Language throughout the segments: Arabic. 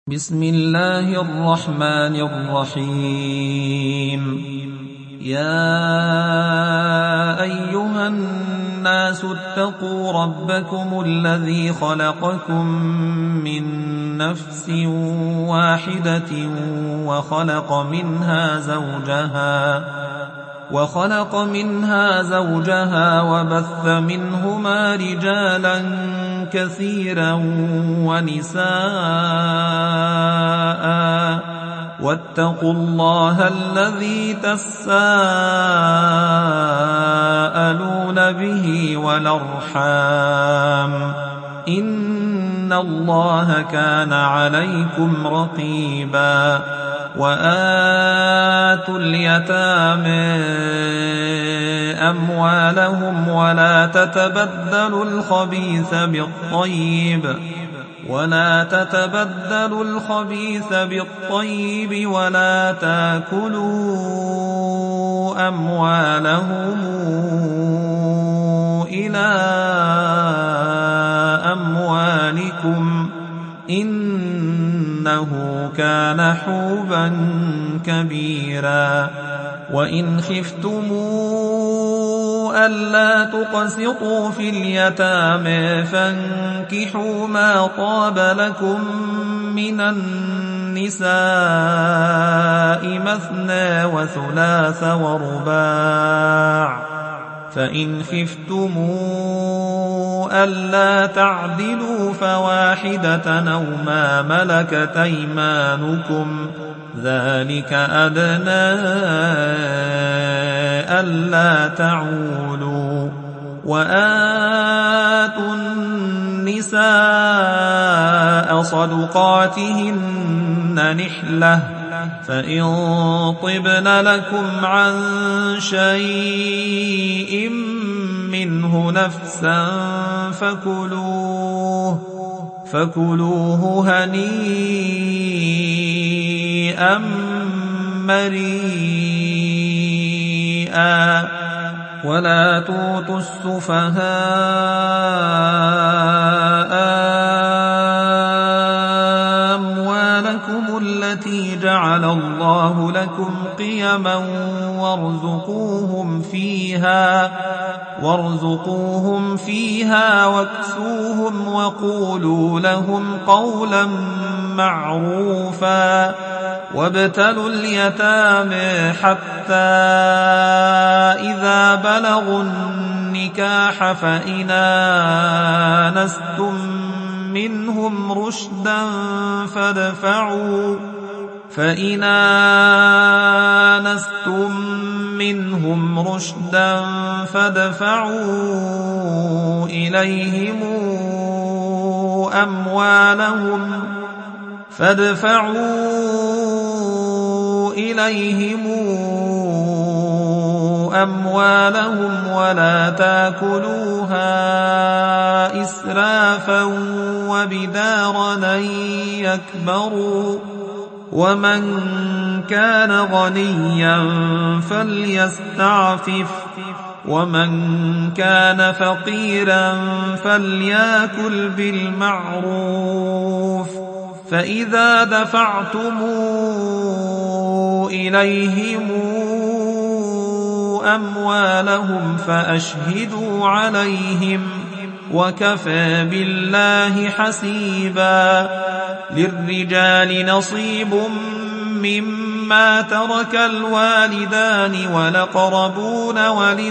بسم الله الرحمن الرحيم. يا أيها الناس اتقوا ربكم الذي خلقكم من نفس واحدة وخلق منها زوجها وبث منهما رجالا كثيرا ونساء، واتقوا الله الذي تساءلون به والأرحام، إن الله كان عليكم رقيبا. وآتوا اليتامى أموالهم ولا تتبدلوا الخبيث بالطيب ولا تاكلوا أموالهم إلى أموالكم، إنه كان حوبا كبيرا. وإن خفتموا ألا تقسطوا في اليتامى فانكحوا ما طاب لكم من النساء مثنى وثلاث ورباع، فإن خفتموا ألا تعدلوا فواحدة أو ما ملكت أيمانكم، ذلك أدنى ألا تعولوا. وآتوا النساء صدقاتهن نحلة، فإن طبن لكم عن شيء منه نفسا فكلوه هنيئا مريئا. ولا تؤتوا السفهاء أموالكم التي جعل الله لكم قيما وارزقوهم فيها واكسوهم وقولوا لهم قولا معروفا. وابتلوا اليتامى حتى إذا بلغوا النكاح فإن آنستم منهم رشدا فادفعوا إليهم أموالهم ولا تاكلوها إسرافا وبدارا أن يكبروا. ومن كان غنيا فليستعفف، ومن كان فقيرا فليأكل بالمعروف. فإذا دفعتم إليهم أموالهم فأشهدوا عليهم، وكفى بالله حسيبا. للرجال نصيب مما ترك الوالدان والأقربون،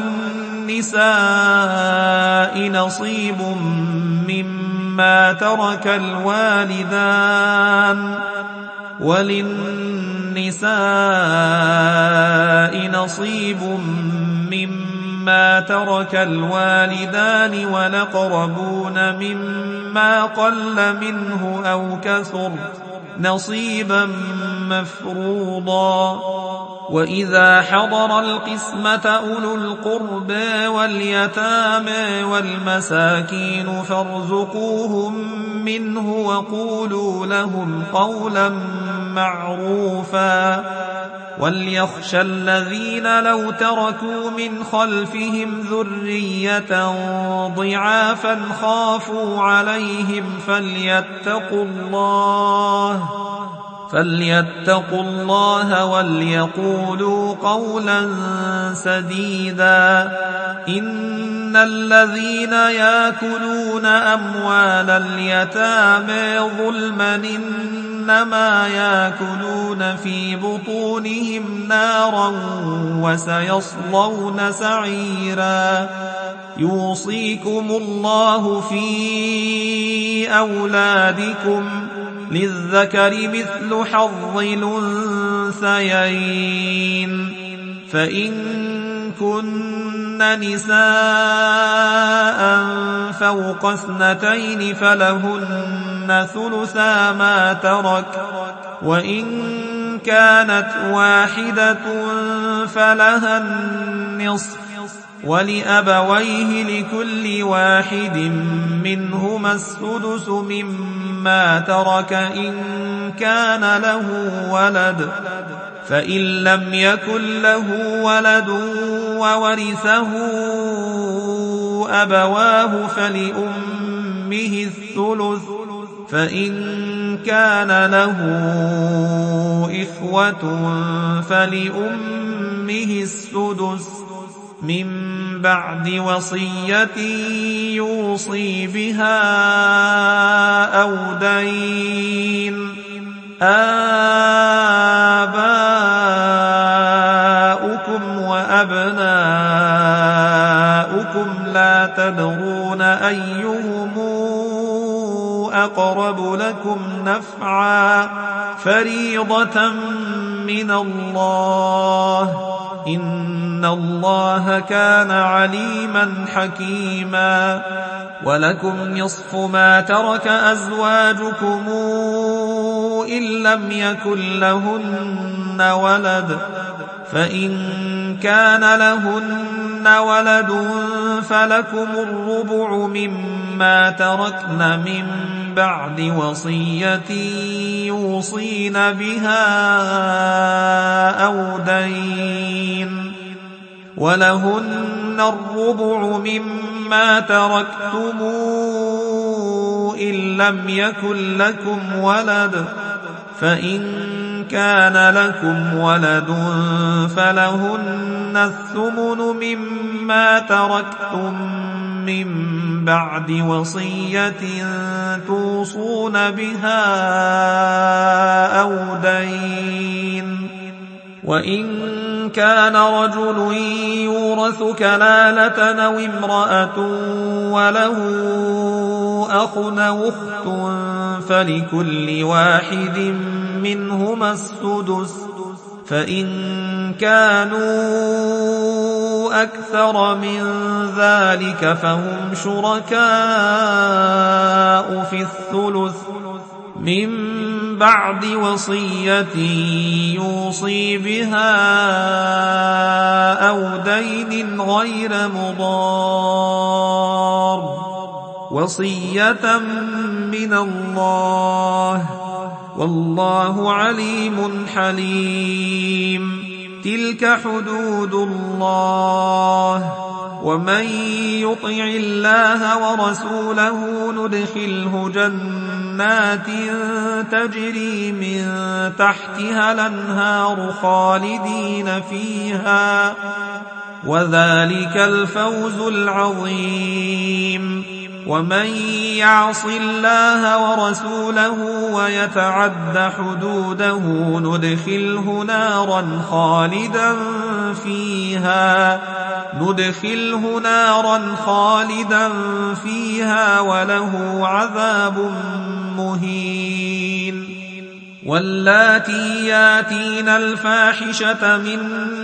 وللنساء نصيب مما ترك الوالدان والأقربون مما قل منه أو كثر نصيبا مفروضا. وإذا حضر القسمة أولو القربى واليتامى والمساكين فارزقوهم منه وقولوا لهم قولا معروفا. وليخشى الذين لو تركوا من خلفهم ذرية ضعافا خافوا عليهم فليتقوا الله فليتقوا الله وليقولوا قولا سديدا. إن الذين يأكلون أموال اليتامى ظلما إنما يأكلون في بطونهم نارا وسيصلون سعيرا. يوصيكم الله في أولادكم للذكر مثل حظ الأنثيين. فإن كن نساء فوق 2 فلهن ثلثا ما ترك، وإن كانت واحدة فلها النصف، ولأبويه لكل واحد منهما السدس مما ترك إن كان له ولد، فإن لم يكن له ولد وورثه أبواه فلأمه الثلث، فإن كان له إخوة فلأمه السدس من بعد وصية يوصي بها أو دين. آباؤكم وأبناؤكم لا تدرون أيهم أقرب لكم نفعا، فريضة من الله، إن الله كان عليما حكيما. ولكم نصف ما ترك أزواجكم إن لم يكن لهن ولد، فإن كان لهن ولد فلكم الربع مما تركن من بعد وصية يوصين بها أو دين، ولهن الربع مما تركتم إن لم يكن لكم ولد، فإن كان لكم ولد فلهن الثمن مما تركتم من بعد وصية توصون بها أو دين. وإن كان رجل يورث كلالة أو امرأة وله أخ أو أخت فلكل واحد منهما السدس، فإن كانوا أكثر من ذلك فهم شركاء في الثلث من بعد وصية يوصي بها أو دين غير مضار، وصية من الله، والله عليم حليم. تلك حدود الله، ومن يطع الله ورسوله ندخله جنات تجري من تحتها الأنهار خالدين فيها، وذلك الفوز العظيم. ومن يعص الله ورسوله ويتعد حدوده ندخله نارا خالدا فيها وله عذاب مهين. واللاتي ياتين الفاحشة من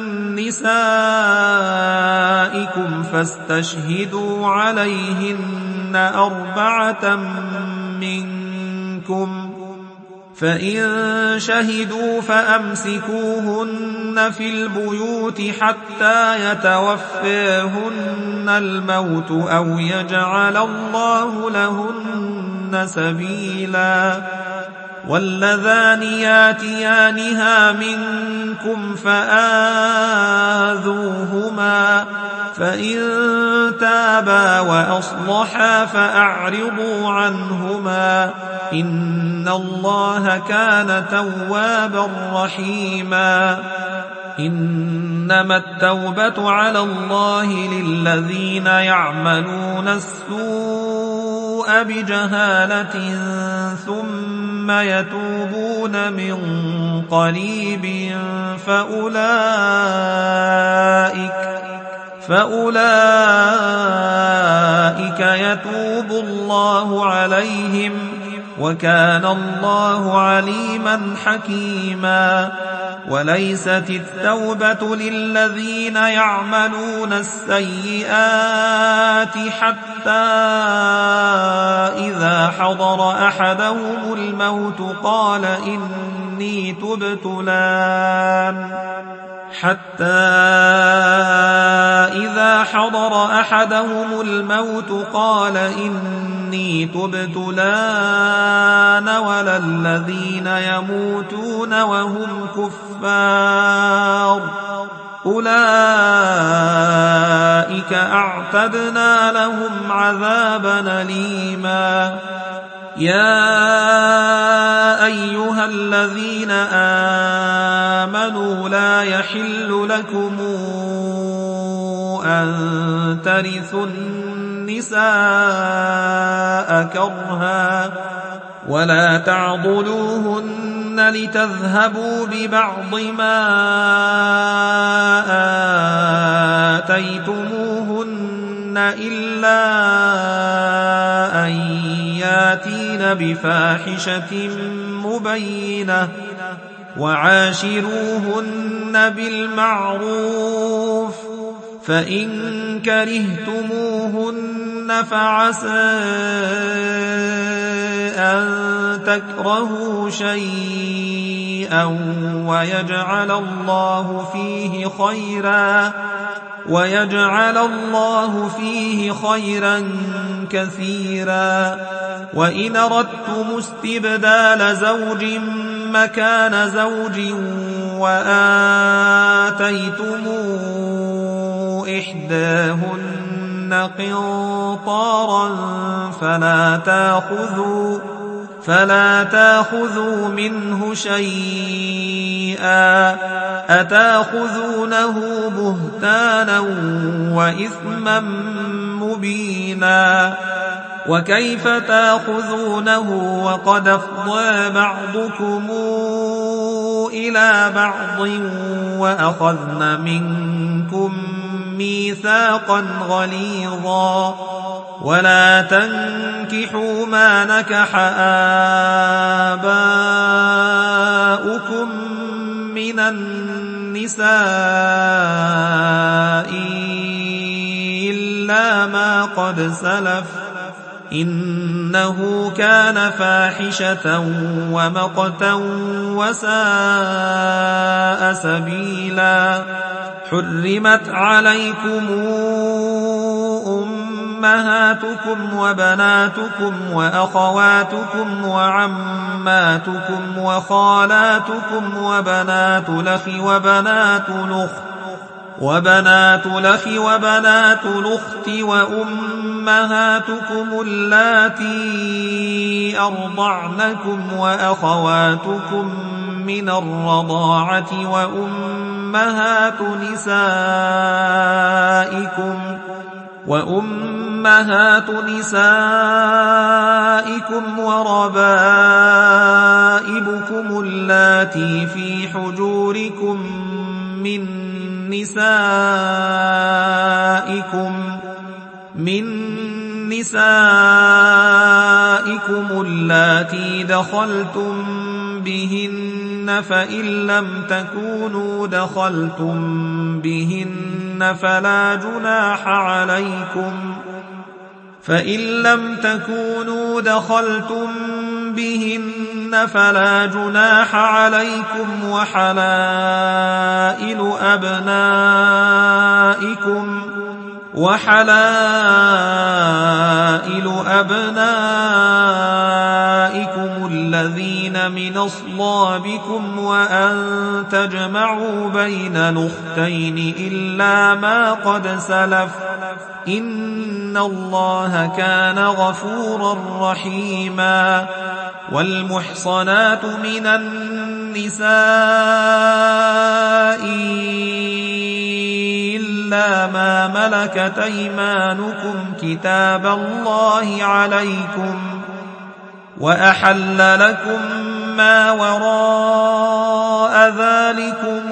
نسائكم فاستشهدوا عليهن 4 منكم، فإن شهدوا فأمسكوهن في البيوت حتى يتوفاهن الموت أو يجعل الله لهن سبيلا. واللذان ياتيانها منكم فآذوهما، فإن تابا وأصلحا فأعرضوا عنهما، إن الله كان توابا رحيما. إنما التوبة على الله للذين يعملون السوء بجهالة ثم يتوبون من قريب فأولئك يتوب الله عليهم وكان الله عليما حكيما. وليست التوبة للذين يعملون السيئات حتى إذا حضر أحدهم الموت قال إني تبت الآن ولا الذين يموتون وهم كفار أولئك أعتدنا لهم عذابا أليما. يا أيها الذين آمنوا لا يحل لكم أن ترثوا النساء كرها ولا تعضلوهن لتذهبوا ببعض ما آتيتموهن إلا أن ياتين بفاحشة مبينة وعاشروهن بالمعروف فإن كرهتموهن فعسى أن تكرهوا شيئا ويجعل الله فيه خيرا كثيرا. وإن أردتم استبدال زوج مكان زوج وآتيتم إحداهن قنطارا فلا تأخذوا منه شيئا أتأخذونه بهتانا وإثما مبينا. وكيف تأخذونه وقد أفضى بعضكم إلى بعض وأخذن منكم ميثاقا غليظا. ولا تنكحوا ما نكح آباؤكم من النساء إلا ما قد سلف إنه كان فاحشة ومقتا وساء سبيلا. حرمت عليكم أمهاتكم وبناتكم وأخواتكم وعماتكم وخالاتكم وبنات الأخ وبنات الأخت وأمهاتكم اللاتي أرضعنكم وأخواتكم من الرضاعة وأمهات نسائكم وربائبكم اللاتي في حجوركم من نسائكم اللاتي دخلتم بهن فإن لم تكونوا دخلتم بهن فلا جناح عليكم وحلائل أبنائكم الذين من أصلابكم وأن تجمعوا بين الأختين إلا ما قد سلف إن الله كان غفورا رحيما. والمحصنات من النساء إلا ما ملكت أيمانكم كتاب الله عليكم، وأحل لكم ما وراء ذلكم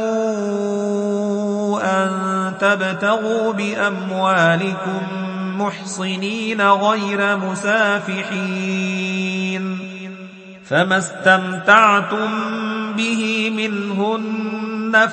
أن تبتغوا بأموالكم محصنين غير مسافحين، فما استمتعتم به منهن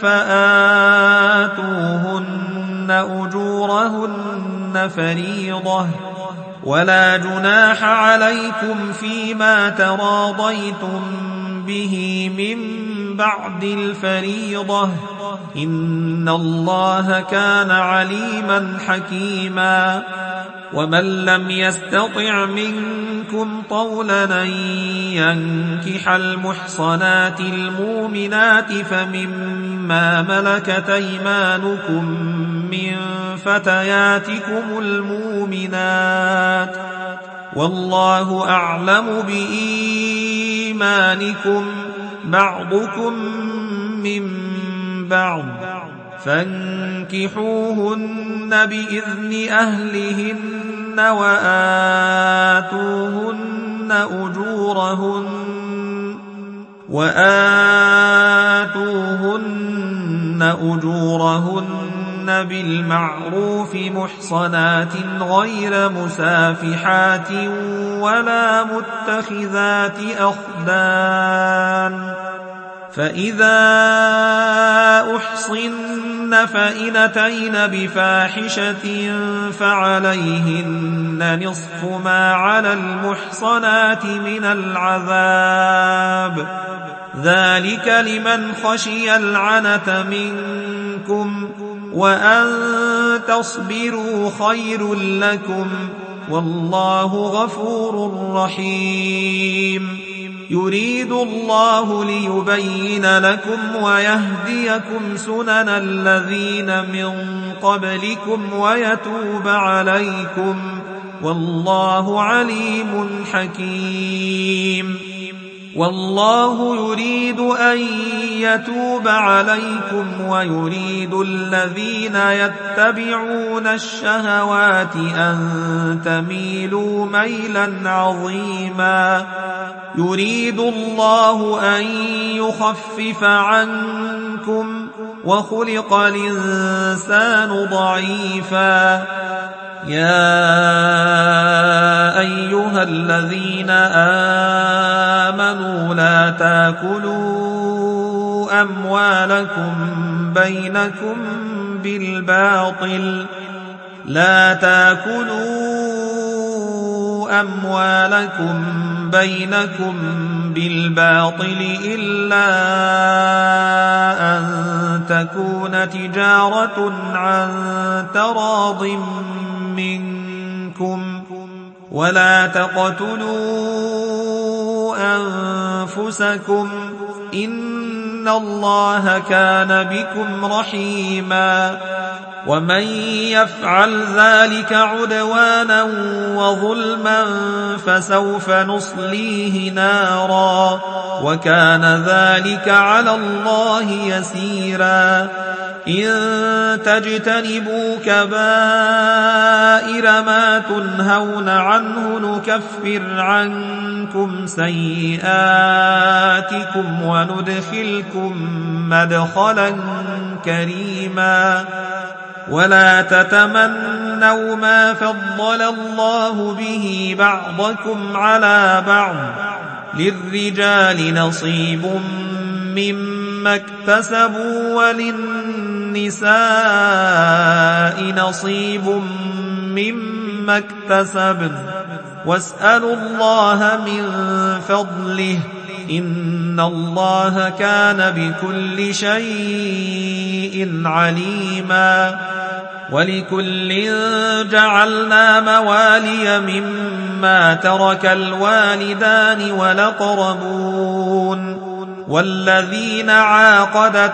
فآتوهن أجورهن فريضة، ولا جناح عليكم فيما تراضيتم به من بعد الفريضة، إن الله كان عليما حكيما. ومن لم يستطع منكم طولا أن ينكح المحصنات المؤمنات فمما ملكت أيمانكم من فتياتكم المؤمنات، والله أعلم بإيمانكم، بعضكم من بعض، فانكحوهن بإذن أهلهن وآتوهن أجورهن بالمعروف محصنات غير مسافحات ولا متخذات أخدان، فإذا أحصن فإن أتين بفاحشة فعليهن نصف ما على المحصنات من العذاب، ذلك لمن خشي العنة منكم، وأن تصبروا خير لكم، والله غفور رحيم. يريد الله ليبين لكم ويهديكم سنن الذين من قبلكم ويتوب عليكم، والله عليم حكيم. والله يريد أن يتوب عليكم ويريد الذين يتبعون الشهوات أن تميلوا ميلا عظيما. يريد الله أن يخفف عنكم وخلق الإنسان ضعيفا. يا أيها الذين آمنوا لا تأكلوا أموالكم بينكم بالباطل إلا أن تكون تجارة عن تراض منكم، ولا تقتلوا أنفسكم، إن الله كان بكم رحيما. ومن يفعل ذلك عدوانا وظلما فسوف نصليه نارا، وكان ذلك على الله يسيرا. إن تجتنبوا كبائر ما تنهون عنه نكفر عنكم سيئاتكم وندخلكم مدخلا كريما. ولا تتمنوا ما فضل الله به بعضكم على بعض، للرجال نصيب مما اكتسبوا وللنساء نصيب مما اكتسبن، واسألوا الله من فضله، إن الله كان بكل شيء عليما. ولكل جعلنا موالي مما ترك الوالدان والأقربون والذين عاقدت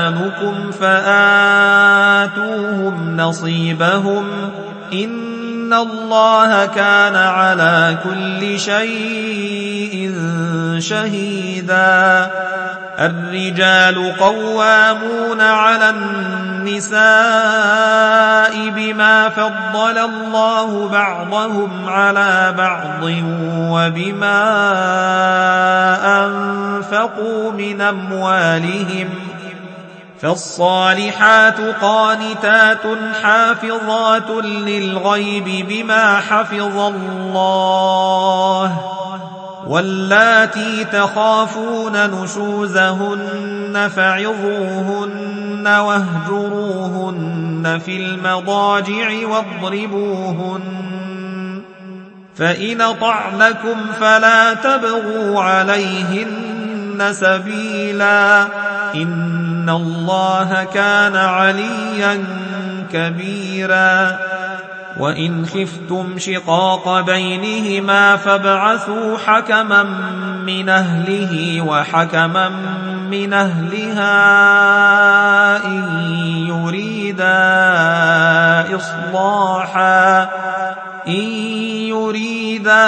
أيمانكم فآتوهم نصيبهم، إن إن الله كان على كل شيء شهيدا. الرجال قوامون على النساء بما فضل الله بعضهم على بعض وبما أنفقوا من أموالهم. فالصالحات قانتات حافظات للغيب بما حفظ الله. واللاتي تخافون نشوزهن فعظوهن واهجروهن في المضاجع واضربوهن. فإن أطعنكم فلا تبغوا عليهن سبيلا إن الله كان عليا كبيرا. وإن خفتم شقاق بينهما فابعثوا حكما من أهله وحكما من أهلها إن يريدا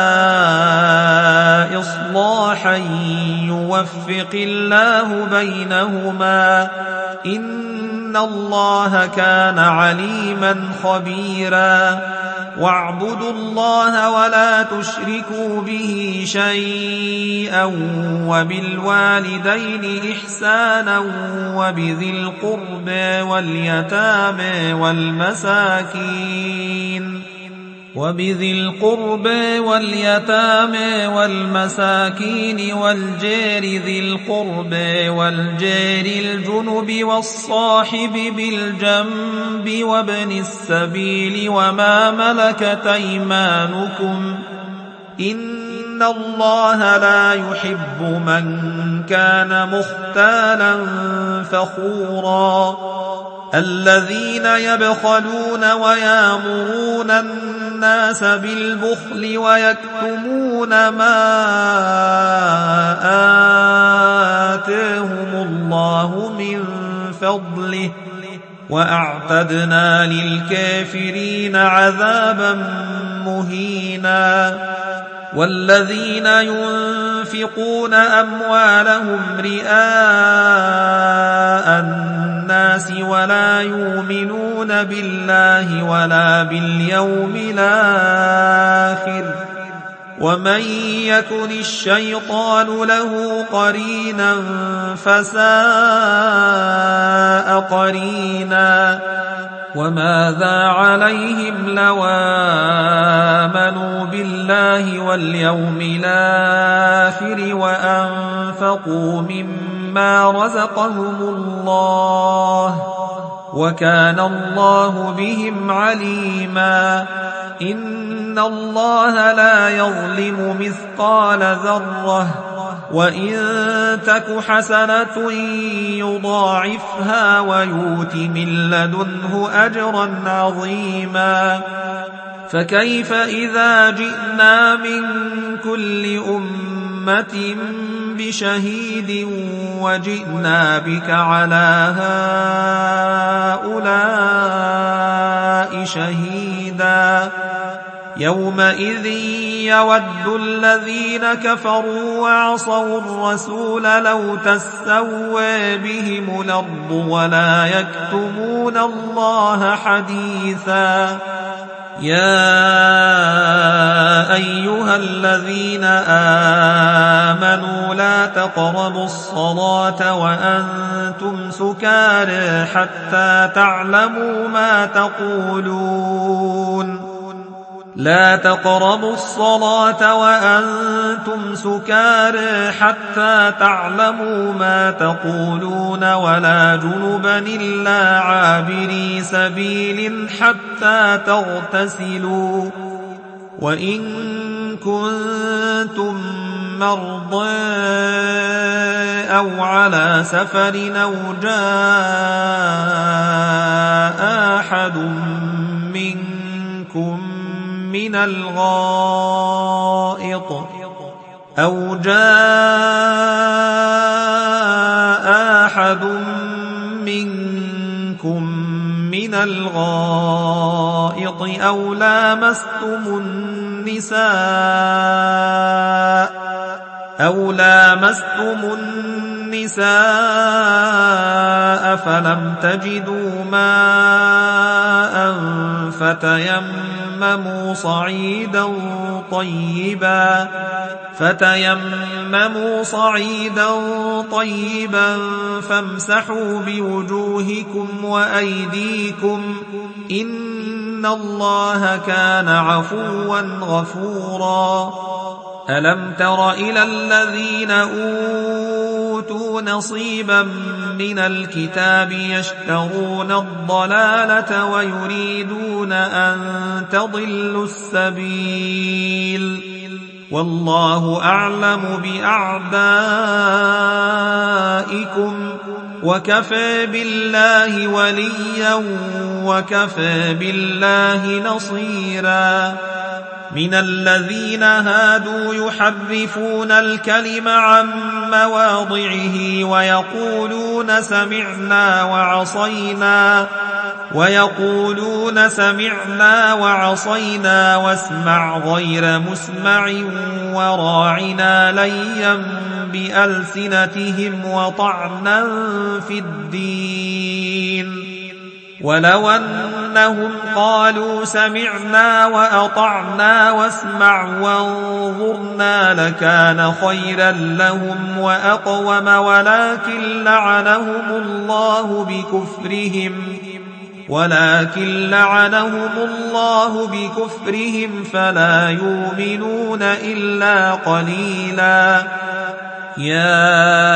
إصلاحا يوفق الله بينهما إن الله كان عليما خبيرا. واعبدوا الله ولا تشركوا به شيئا وبالوالدين إحسانا وبذي القرب واليتامى والمساكين والجار ذي القرب والجار الجنب والصاحب بالجنب وابن السبيل وما ملكت أيمانكم إن الله لا يحب من كان مختالا فخورا. الذين يبخلون ويامرون الناس بالبخل ويكتمون ما آتاهم الله من فضله وأعتدنا للكافرين عذابا مهينا. والذين ينفقون أموالهم رئاء الناس ولا يؤمنون بالله ولا باليوم الآخر ومن يكن الشيطان له قرينا فساء قرينا. وماذا عليهم لو آمنوا بالله واليوم الآخر وأنفقوا مما رزقهم الله وكان الله بهم عليما. إن الله لا يظلم مثقال ذرة وإن تك حسنة يضاعفها ويؤت من لدنه أجرا عظيما. فكيف إذا جئنا من كل أمة بشهيد وجئنا بك على هؤلاء شهيدا. يومئذ يود الذين كفروا وعصوا الرسول لو تسوى بهم الأرض ولا يكتمون الله حديثا. يا أيها الذين آمنوا لا تقربوا الصلاة وأنتم سكارى حتى تعلموا ما تقولون. لا تقربوا الصلاة وأنتم سكارى حتى تعلموا ما تقولون ولا جنبا إلا عابري سبيل حتى تغتسلوا. وإن كنتم مرضى أو على سفر أو جاء أحد منكم من الغائط الغائط أو لامستم النساء فلم تجدوا ماء فتيمموا صعيدا طيبا فامسحوا بوجوهكم وأيديكم إن الله كان عفوا غفورا. ألم تر إلى الذين أوتوا نصيبا من الكتاب يشترون الضلالة ويريدون أن تضلوا السبيل والله أعلم بأعدائكم وكفى بالله وليا وكفى بالله نصيرا. من الذين هادوا يحرفون الكلم عن مواضعه ويقولون سمعنا وعصينا واسمع غير مسمع وراعنا ليا بألسنتهم وطعنا في الدين ولو أنهم قالوا سمعنا وأطعنا واسمع وانظرنا لكان خيرا لهم وأقوم ولكن لعنهم الله بكفرهم فلا يؤمنون إلا قليلا. يا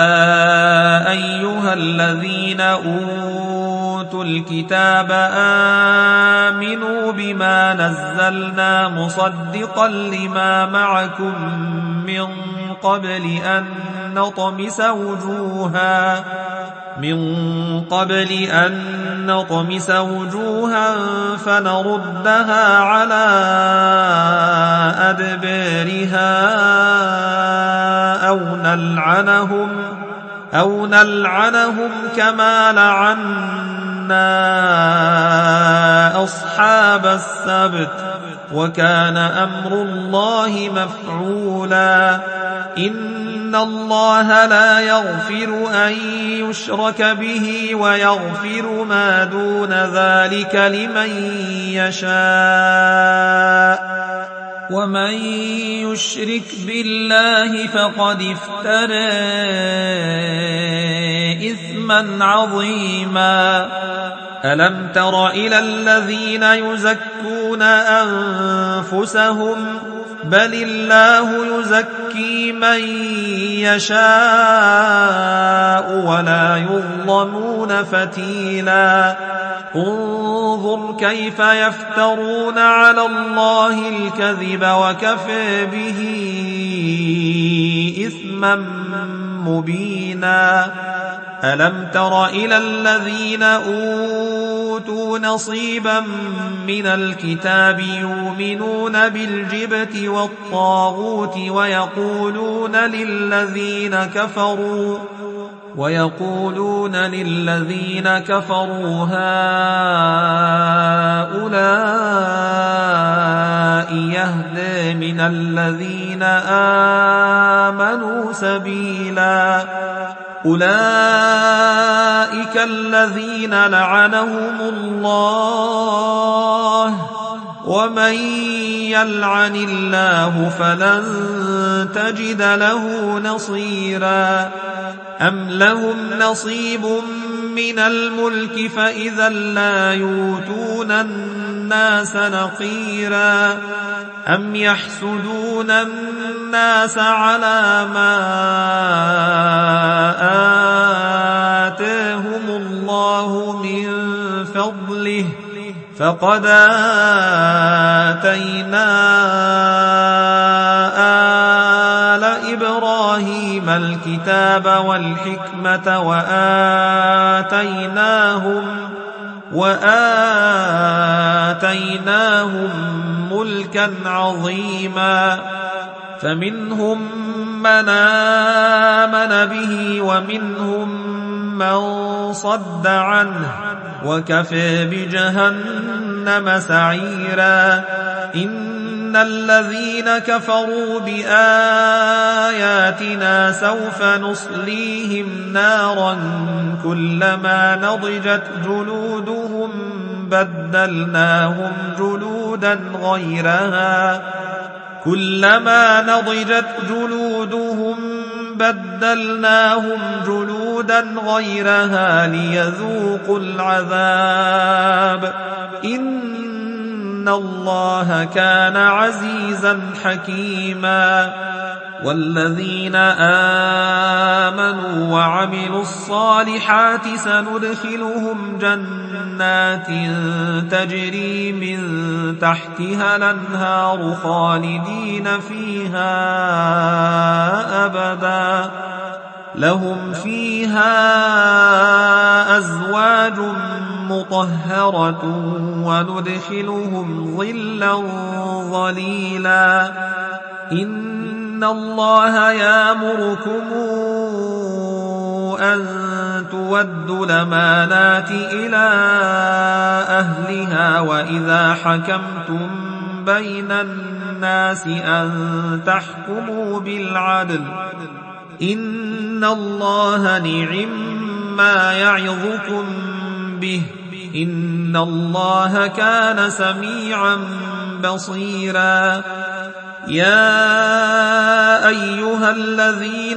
أيها الذين أوتوا الكتاب آمنوا بما نزلنا مصدقا لما معكم من قبل أن نطمس وجوها فنردها على أدبارها أو نلعنهم كما لعنا أصحاب السبت وكان أمر الله مفعولا. إن الله لا يغفر أن يشرك به ويغفر ما دون ذلك لمن يشاء ومن يشرك بالله فقد افترى إثما عظيما. ألم تر إلى الذين يزكون أنفسهم بل الله يزكي من يشاء ولا يظلمون فتيلا. انظر كيف يفترون على الله الكذب وكفى به إثما مبينا. ألم تر إلى الذين أوتوا نصيبا من الكتاب يؤمنون بالجبت والطاغوت ويقولون للذين كفروا هؤلاء يهدى من الذين آمنوا سبيلا. أولئك الذين لعنهم الله ومن يلعن الله فلن تجد له نصيرا. أم لهم نصيب من الملك فإذا لا يؤتون الناس نقيرا. أم يحسدون الناس على ما آتاهم الله من فضله فقد آتينا آل إبراهيم الكتاب والحكمة وآتيناهم ملكا عظيما. فمنهم من آمن به ومنهم من صد عنه وكفى بجهنم سعيرا إن الذين كفروا بآياتنا سوف نصليهم نارا كلما نضجت جلودهم بدلناهم جلودا غيرها كلما نضجت جلودهم بدلناهم جلودا غيرها ليذوقوا العذاب إن الله كان عزيزا حكيما والذين آمنوا وعملوا الصالحات سندخلهم جنات تجري من تحتها الأنهار خالدين فيها أبدا لهم فيها أزواج مطهرة وندخلهم ظلا ظليلا إن الله يأمركم أن تودوا الأمانات إلى أهلها وإذا حكمتم بين الناس أن تحكموا بالعدل إن الله نعم يعظكم به إن الله كان سميعا بصيرا يا أيها الذين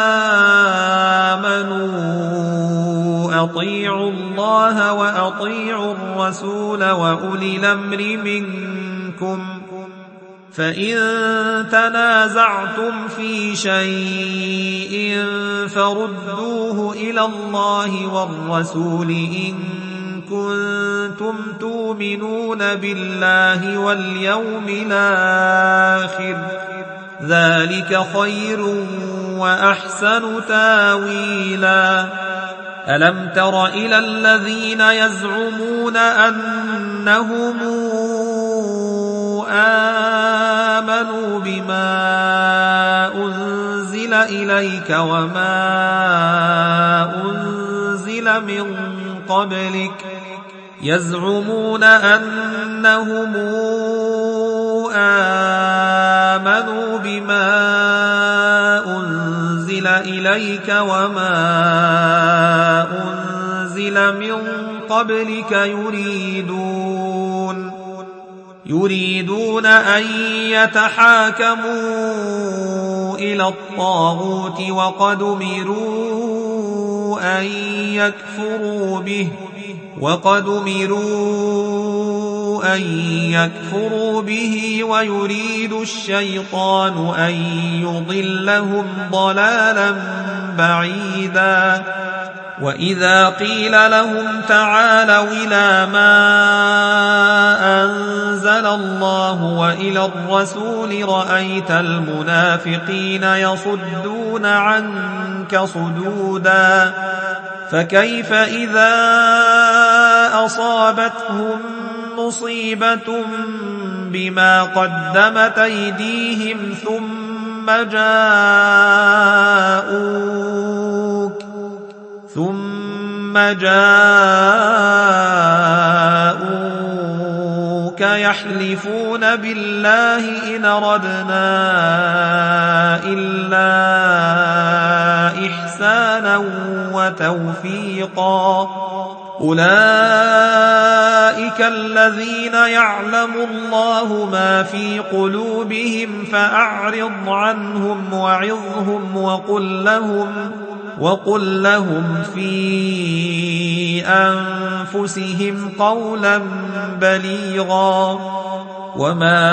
آمنوا أطيعوا الله وأطيعوا الرسول وأولي الأمر منكم فإن تنازعتم في شيء فردوه إلى الله والرسول إن كنتم تؤمنون بالله واليوم الآخر ذلك خير وأحسن تاويلا ألم تر إلى الذين يزعمون أنهم آمنوا بما أنزل إليك وما أنزل من قبلك يزعمون أنهم آمنوا بما أنزل إليك وما أنزل من قبلك يريدون أن يتحاكموا إلى الطاغوت وقد أمروا أن يكفروا به ويريد الشيطان أن يضلهم ضلالا بعيدا وإذا قيل لهم تعالوا إلى ما أنزل الله وإلى الرسول رأيت المنافقين يصدون عنك صدودا فكيف إذا أصابتهم مصيبة بما قدمت أيديهم ثم جاءوك يحلفون بالله إن أردنا إلا إحسانا وتوفيقا أولئك الذين يعلم الله ما في قلوبهم فأعرض عنهم وعظهم وقل لهم في أنفسهم قولا بليغا وما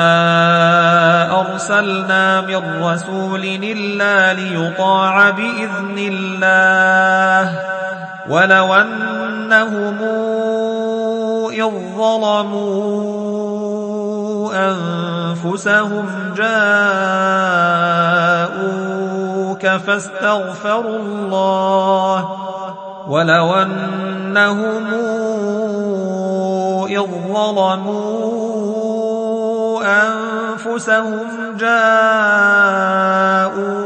أرسلنا من رسول إلا ليطاع بإذن الله ولو أنهم إذ ظلموا أنفسهم جاءوك فاستغفروا الله ولو أنهم إذ ظلموا أنفسهم جاءوك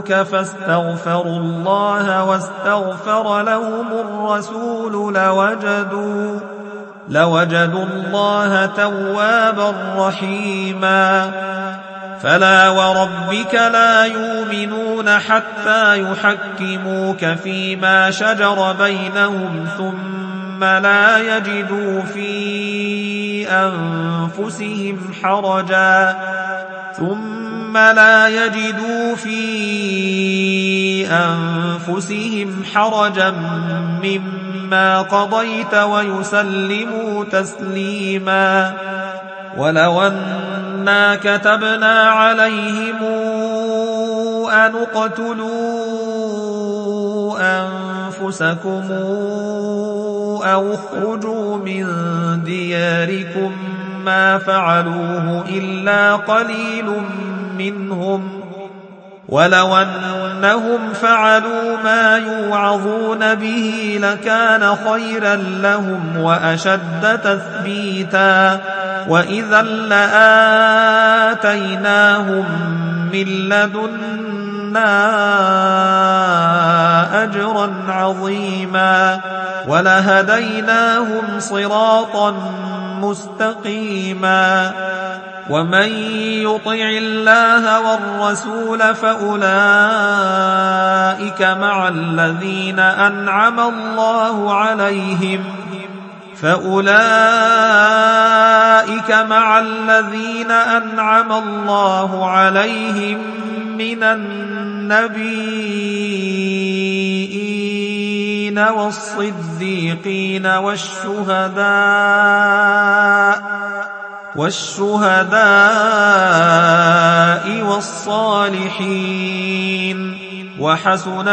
جاءوك فاستغفروا الله واستغفر لهم الرسول لوجدوا الله توابا رحيما. فلا وربك لا يؤمنون حتى يحكموك فيما شجر بينهم ثم لا يجدوا في أنفسهم حرجا مما قضيت ويسلموا تسليما. ولو أنا كتبنا عليهم أن اقتلوا أنفسكم أو اخرجوا من دياركم ما فعلوه إلا قليل منهم، ولو أنهم فعلوا ما يوعظون به لكان خيرا لهم وأشد تثبيتا، وإذا لآتيناهم من لدنا أجرا عظيما ولهديناهم صراطا مستقيما. ومن يطع الله والرسول فأولئك مع الذين أنعم الله عليهم من النبيين والصديقين والشهداء والصالحين، وحسن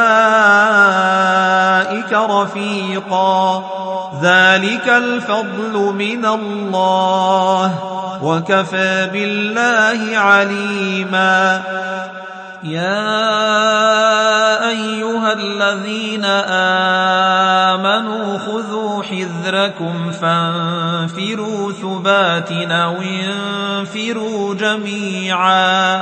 أولئك رفيقا. ذلك الفضل من الله وكفى بالله عليما. يا أيها الذين آمنوا خذوا حذركم فانفروا ثبات أو انفروا جميعا.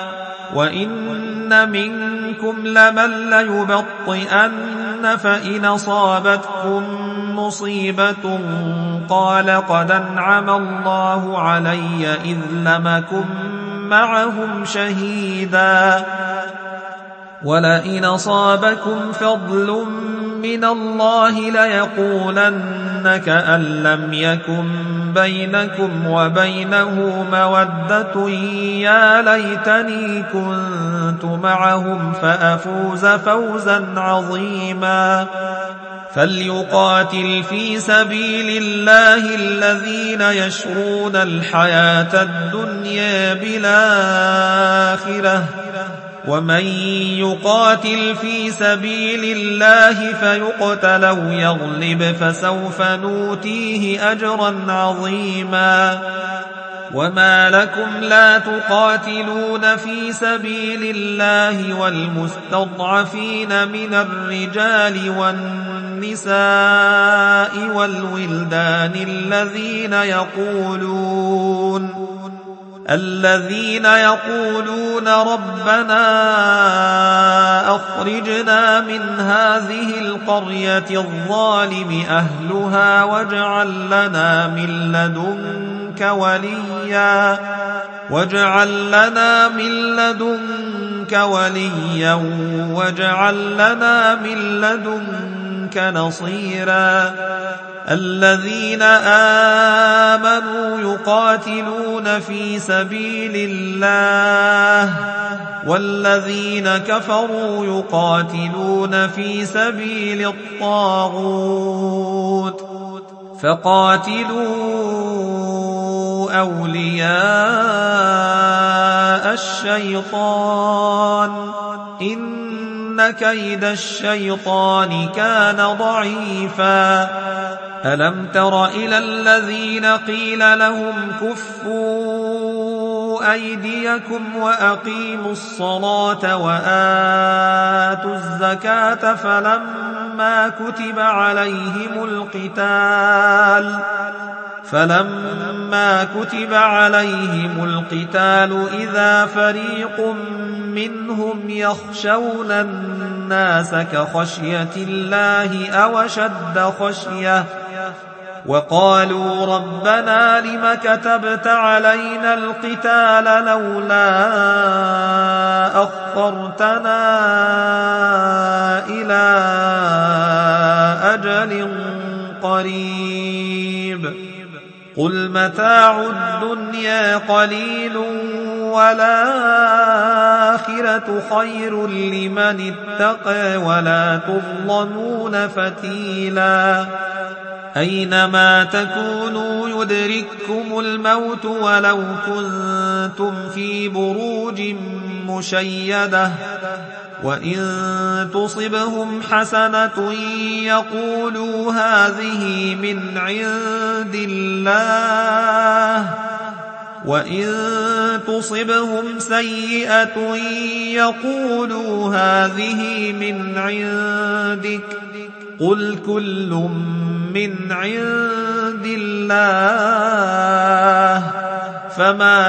وإن منكم لمن ليبطئن فإن أصابتكم مصيبة قال قد أنعم الله علي إذ لم أكن معهم شهيدا، ولئن أصابكم فضل من الله ليقولن كأن لم يكن بينكم وبينه مودة يا ليتني كنت معهم فأفوز فوزا عظيما. فليقاتل في سبيل الله الذين يشرون الحياة الدنيا بالآخرة، ومن يقاتل في سبيل الله فيقتل أو يغلب فسوف نؤتيه أجرا عظيما. وما لكم لا تقاتلون في سبيل الله والمستضعفين من الرجال والنساء والولدان الذين يقولون ربنا أخرجنا من هذه القرية الظالم أهلها واجعل لنا من لدنك وليا واجعل لنا من لدنك نصيرا. الذين آمنوا يقاتلون في سبيل الله والذين كفروا يقاتلون في سبيل الطاغوت فقاتلوا أولياء الشيطان إن كيد الشيطان كان ضعيفا. ألم تر إلى الذين قيل لهم كفوا أيديكم وأقيموا الصلاة وآتوا الزكاة فلما كتب عليهم القتال إذا فريق منهم يخشون الناس كخشية الله أو أشد خشية وقالوا ربنا لم كتبت علينا القتال لولا أخرتنا إلى أجل قريب قل متاع الدنيا قليل والآخرة خير لمن اتقى ولا تظلمون فتيلا أينما تكونوا يدرككم الموت ولو كنتم في بروج مشيدة وإن تصبهم حسنة يقولوا هذه من عند الله وإن تصبهم سيئة يقولوا هذه من عندك قل كل من عند الله فما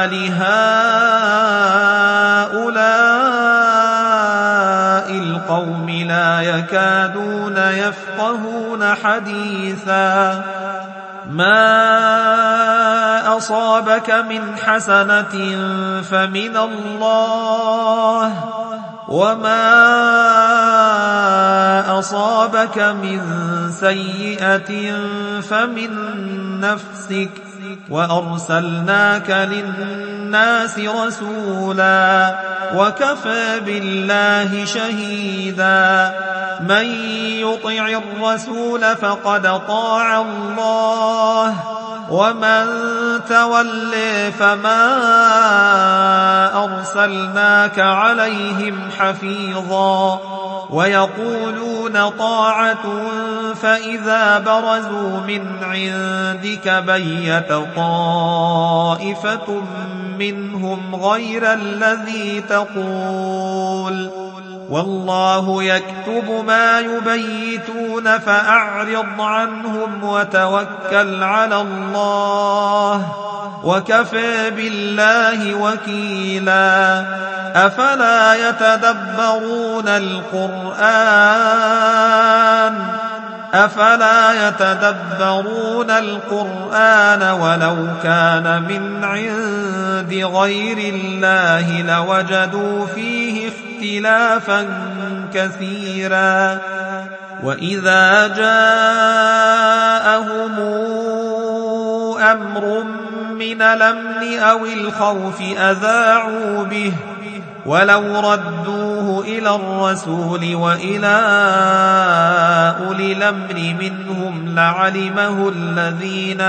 لهؤلاء القوم لا يكادون يفقهون حديثا ما أصابك من حسنة فمن الله وما أصابك من سيئة فمن نفسك وأرسلناك للناس رسولا وكفى بالله شهيدا من يطع الرسول فقد طاع الله ومن تولي فما أرسلناك عليهم حفيظا ويقولون طاعة فإذا برزوا من عندك بيت طائفة منهم غير الذي تقول والله يكتب ما يبيتون فأعرض عنهم وتوكل على الله وكفى بالله وكيلا أفلا يتدبرون القرآن ولو كان من عند غير الله لوجدوا فيه اختلافا كثيرا وإذا جاءهم أمر من الأمن أو الخوف أذاعوا به ولو ردوه إلى الرسول وإلى أولي الأمر منهم لعلمه الذين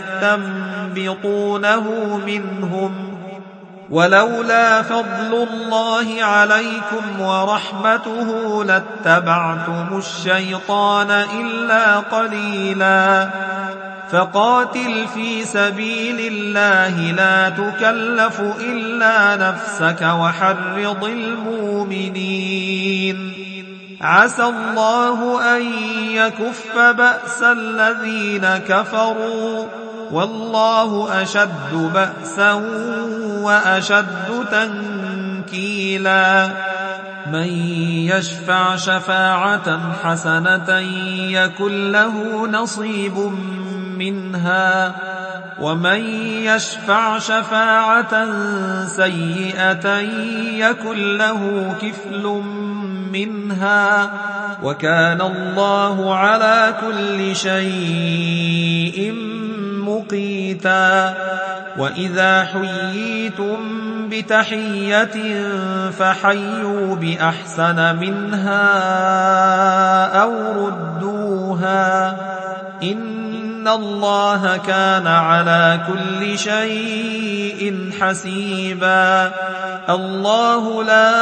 يستنبطونه منهم ولولا فضل الله عليكم ورحمته لاتبعتم الشيطان إلا قليلا فقاتل في سبيل الله لا تكلف إلا نفسك وحرض المؤمنين عسى الله أن يكف بأس الذين كفروا والله أشد بأسا وأشد تنكيلا من يشفع شفاعة حسنة يكن له نصيب منها ومن يشفع شفاعة سيئة يكن له كفل منها وكان الله على كل شيء مقيتا وإذا حييتم بتحية فحيوا بأحسن منها أو ردوها إن الله كان على كل شيء حسيبا الله لا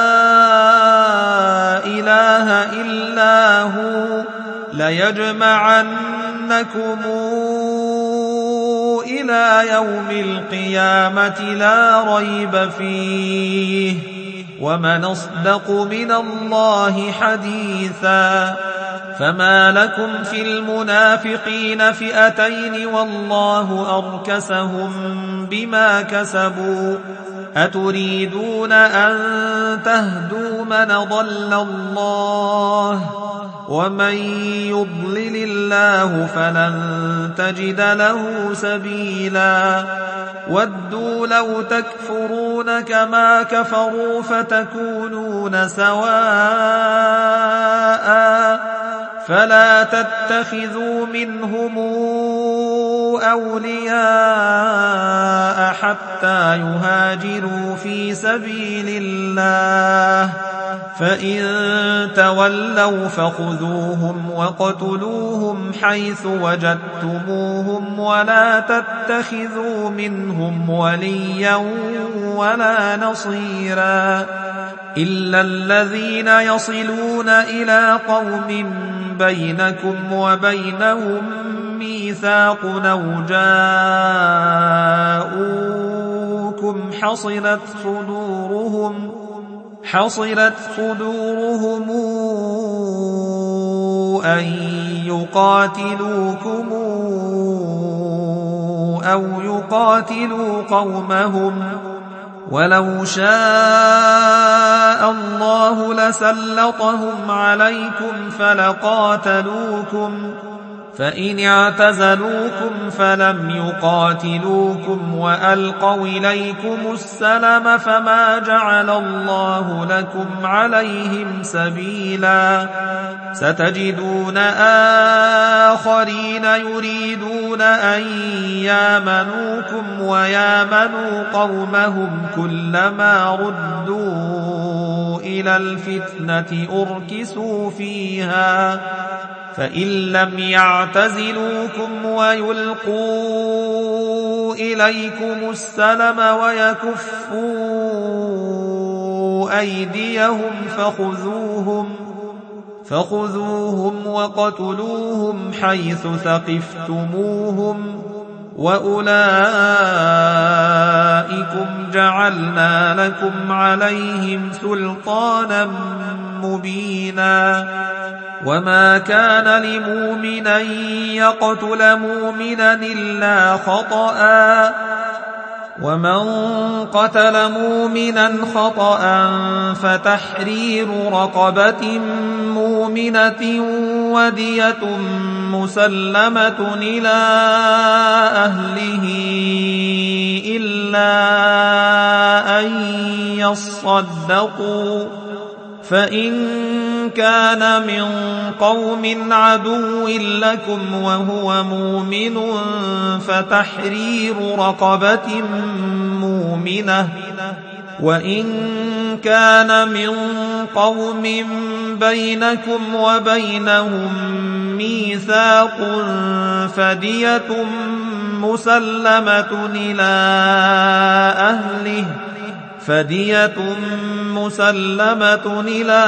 إله إلا هو ليجمعنكم إلى يوم القيامة لا ريب فيه ومن أصدق من الله حديثا فما لكم في المنافقين فئتين والله أركسهم بما كسبوا أتريدون أن تهدوا من ضل الله ومن يضلل الله فلن تجد له سبيلا ودوا لو تكفرون كما كفروا فتكونون سواء فلا تتخذوا منهم أولياء حتى يهاجروا في سبيل الله فإن تولوا فخذوهم وقتلوهم حيث وجدتموهم ولا تتخذوا منهم وليا ولا نصيرا إلا الذين يصلون إلى قوم بينكم وبينهم ميثاق أو جاءوكم حصلت صدورهم أن يقاتلوكم أو يقاتلوا قومهم ولو شاء الله لسلطهم عليكم فلقاتلوكم فإن اعتزلوكم فلم يقاتلوكم وألقوا إليكم السلم فما جعل الله لكم عليهم سبيلا ستجدون آخرين يريدون أن يامنوكم ويامنوا قومهم كلما ردوا إلى الفتنة أركسوا فيها فإن لم يعتزلوكم ويلقوا إليكم السلم ويكفوا أيديهم فخذوهم وقتلوهم حيث ثقفتموهم وأولئكم جعلنا لكم عليهم سلطانا مبينا وما كان لمؤمن يقتل مؤمنا إلا خطأ ومن قتل مؤمنا خطأ فتحرير رقبة مؤمنة ودية مسلمة إلى أهله إلا أن يصدقوا فإن كان من قوم عدو لكم وهو مؤمن فتحرير رقبة مؤمنة وإن كان من قوم بينكم وبينهم ميثاق فدية مسلمة إلى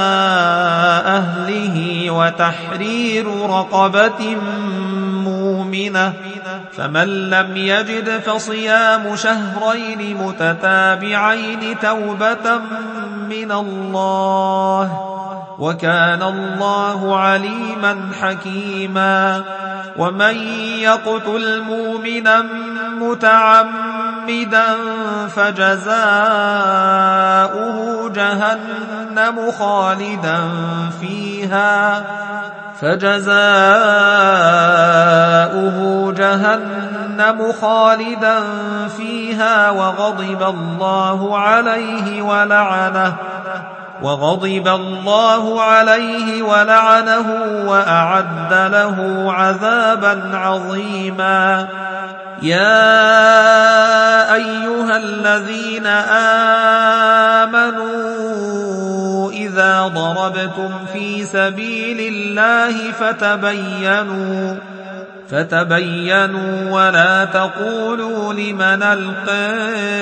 أهله وتحرير رقبة مؤمنة فمن لم يجد فصيام شهرين متتابعين توبة من الله وكان الله عليما حكيما ومن يقتل مؤمنا متعمدا فجزاؤه جهنم خالدا فيها وغضب الله عليه ولعنه وأعد له عذابا عظيما يا أيها الذين آمنوا إذا ضربتم في سبيل الله فتبينوا ولا تقولوا لمن ألقى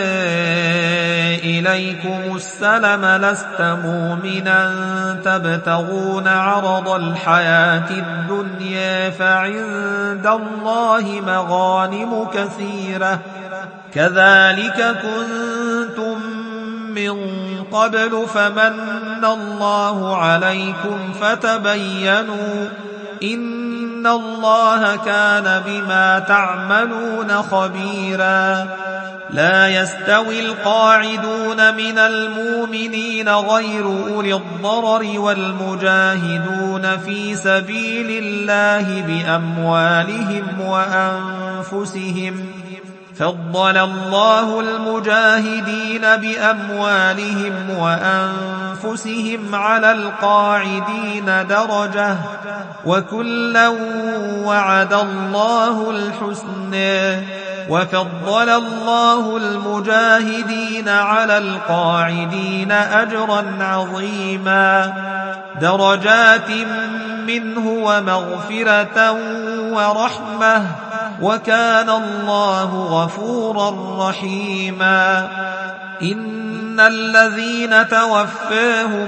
إليكم السلم لست مؤمنا تبتغون عرض الحياة الدنيا فعند الله مغانم كثيرة كذلك كنتم من قبل فمن الله عليكم فتبينوا إن الله كان بما تعملون خبيرا. لا يستوي القاعدون من المؤمنين غير أولي الضرر والمجاهدون في سبيل الله بأموالهم وأنفسهم. فضل الله المجاهدين بأموالهم وأنفسهم على القاعدين درجة وكلا وعد الله الحسنى. وفضل الله المجاهدين على القاعدين أجرا عظيما درجات منه ومغفرة ورحمة وكان الله غفورا رحيما. إن الذين توفاهم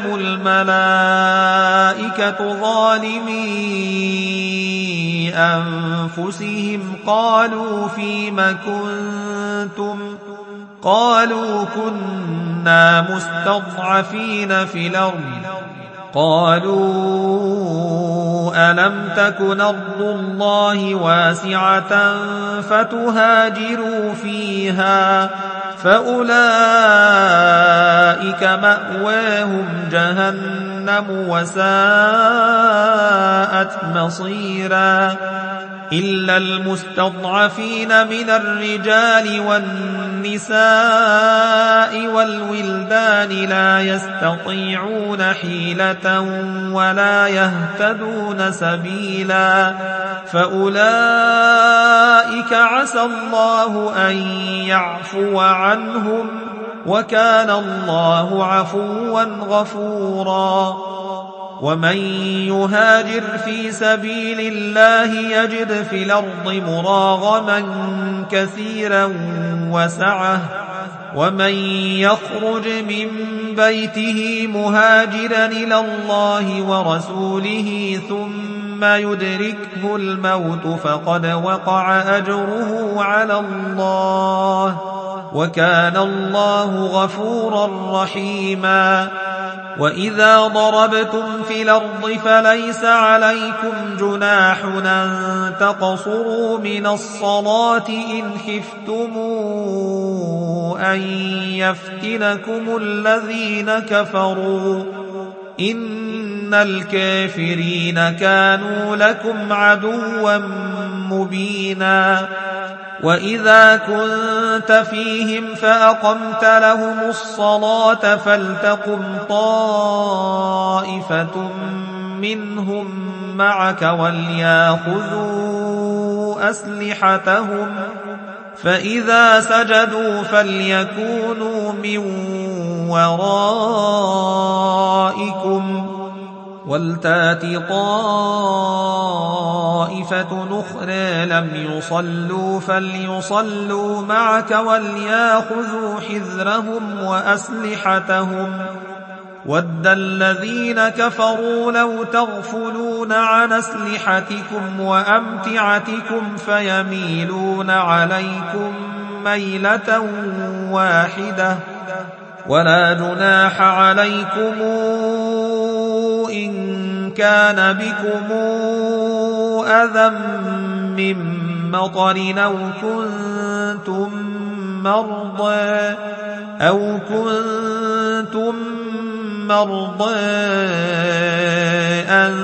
الملائكة ظالمي أنفسهم قالوا فيم كنتم قالوا كنا مستضعفين في الأرض قالوا ألم تكن أرض الله واسعة فتهاجروا فيها فأولئك مأواهم جهنم وساءت مصيرا. إلا المستضعفين من الرجال والنساء والولدان لا يستطيعون حيلة ولا يهتدون سبيلا فأولئك عسى الله أن يعفو عنهم وكان الله عفوا غفورا. ومن يهاجر في سبيل الله يجد في الأرض مراغما كثيرا وسعة ومن يخرج من بيته مهاجرا إلى الله ورسوله ثم يدركه الموت فقد وقع أجره على الله وكان الله غفورا رحيما. وإذا ضربتم في الأرض فليس عليكم جناح أن تقصروا من الصلاة إن خفتم أن يفتنكم الذين كفروا إن الكافرين كانوا لكم عدوا مبينا. وإذا كنت فيهم فأقمت لهم الصلاة فلتقم طائفة منهم معك وليأخذوا أسلحتهم فإذا سجدوا فليكونوا من ورائكم ولتات طائفة أخرى لم يصلوا فليصلوا معك وليأخذوا حذرهم وأسلحتهم. ود الذين كفروا لو تغفلون عن أسلحتكم وأمتعتكم فيميلون عليكم ميلة واحدة ولا جناح عليكم إن كان بكم أذى من مطر أو كنتم مرضى أن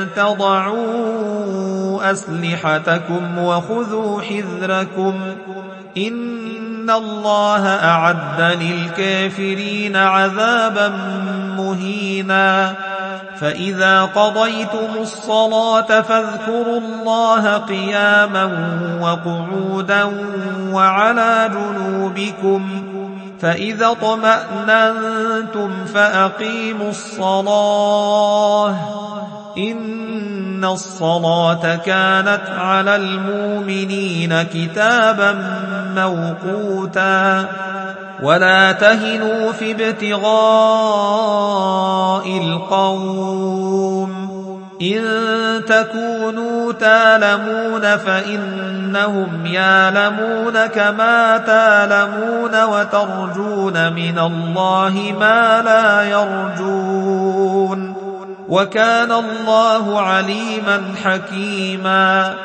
تضعوا أسلحتكم وخذوا حذركم إن الله أعد للكافرين عذابا مهينا. فإذا قضيتم الصلاة فاذكروا الله قياما وقعودا وعلى جنوبكم فإذا اطمأننتم فأقيموا الصلاة إن الصلاة كانت على المؤمنين كتابا موقوتا. ولا تهنوا في ابتغاء القوم إن تكونوا تعلمون فإنهم يعلمون كما تعلمون وترجون من الله ما لا يرجون وكان الله عليما حكيما.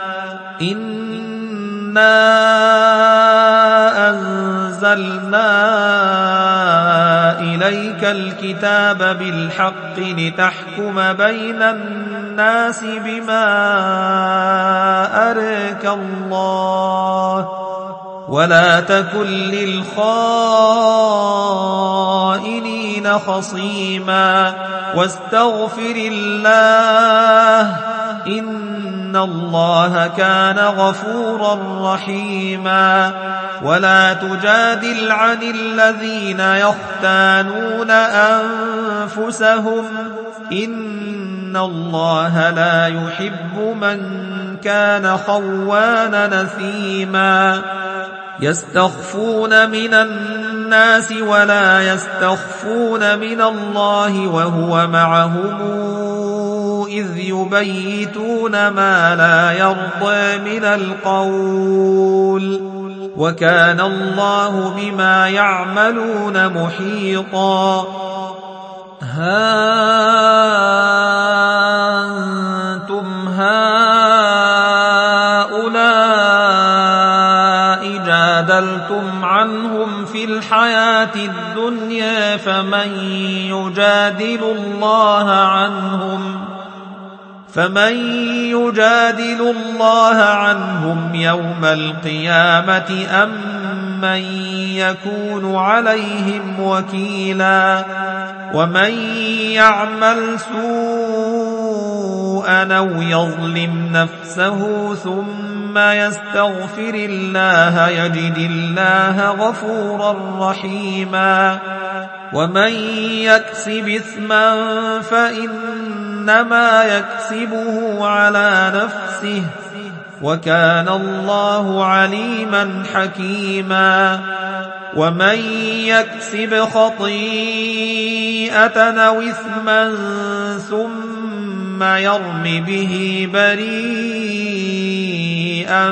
إنا أنزلنا إليك الكتاب بالحق لتحكم بين الناس بما أراك الله ولا تكن للخائنين خصيما واستغفر الله إن الله كان غفورا رحيما. ولا تجادل عن الذين يختانون أنفسهم إن الله لا يحب من كان خوانا نثيما. يستخفون من الناس ولا يستخفون من الله وهو معهم إذ يبيتون ما لا يرضى من القول وكان الله بما يعملون محيطا. ها أنتم هؤلاء جادلتم عنهم في الحياة الدنيا فمن يجادل الله عنهم يوم القيامة أم من يكون عليهم وكيلا. ومن يعمل سوءا أو يظلم نفسه ثم يستغفر الله يجد الله غفورا رحيما. ومن يكسب إثما فإنما يكسبه على نفسه وكان الله عليما حكيما. ومن يكسب خطيئة أو إثما ثم يرم به بريئا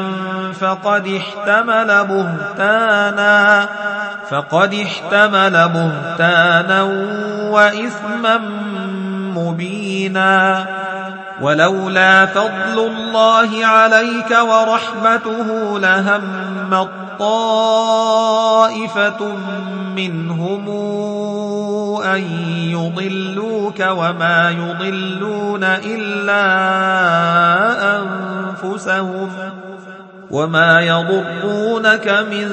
فقد احتمل بهتانا وإثما مبينا. ولولا فضل الله عليك ورحمته لهم طائفة منهم أن يضلوك وما يضلون إلا أنفسهم وما يضرونك من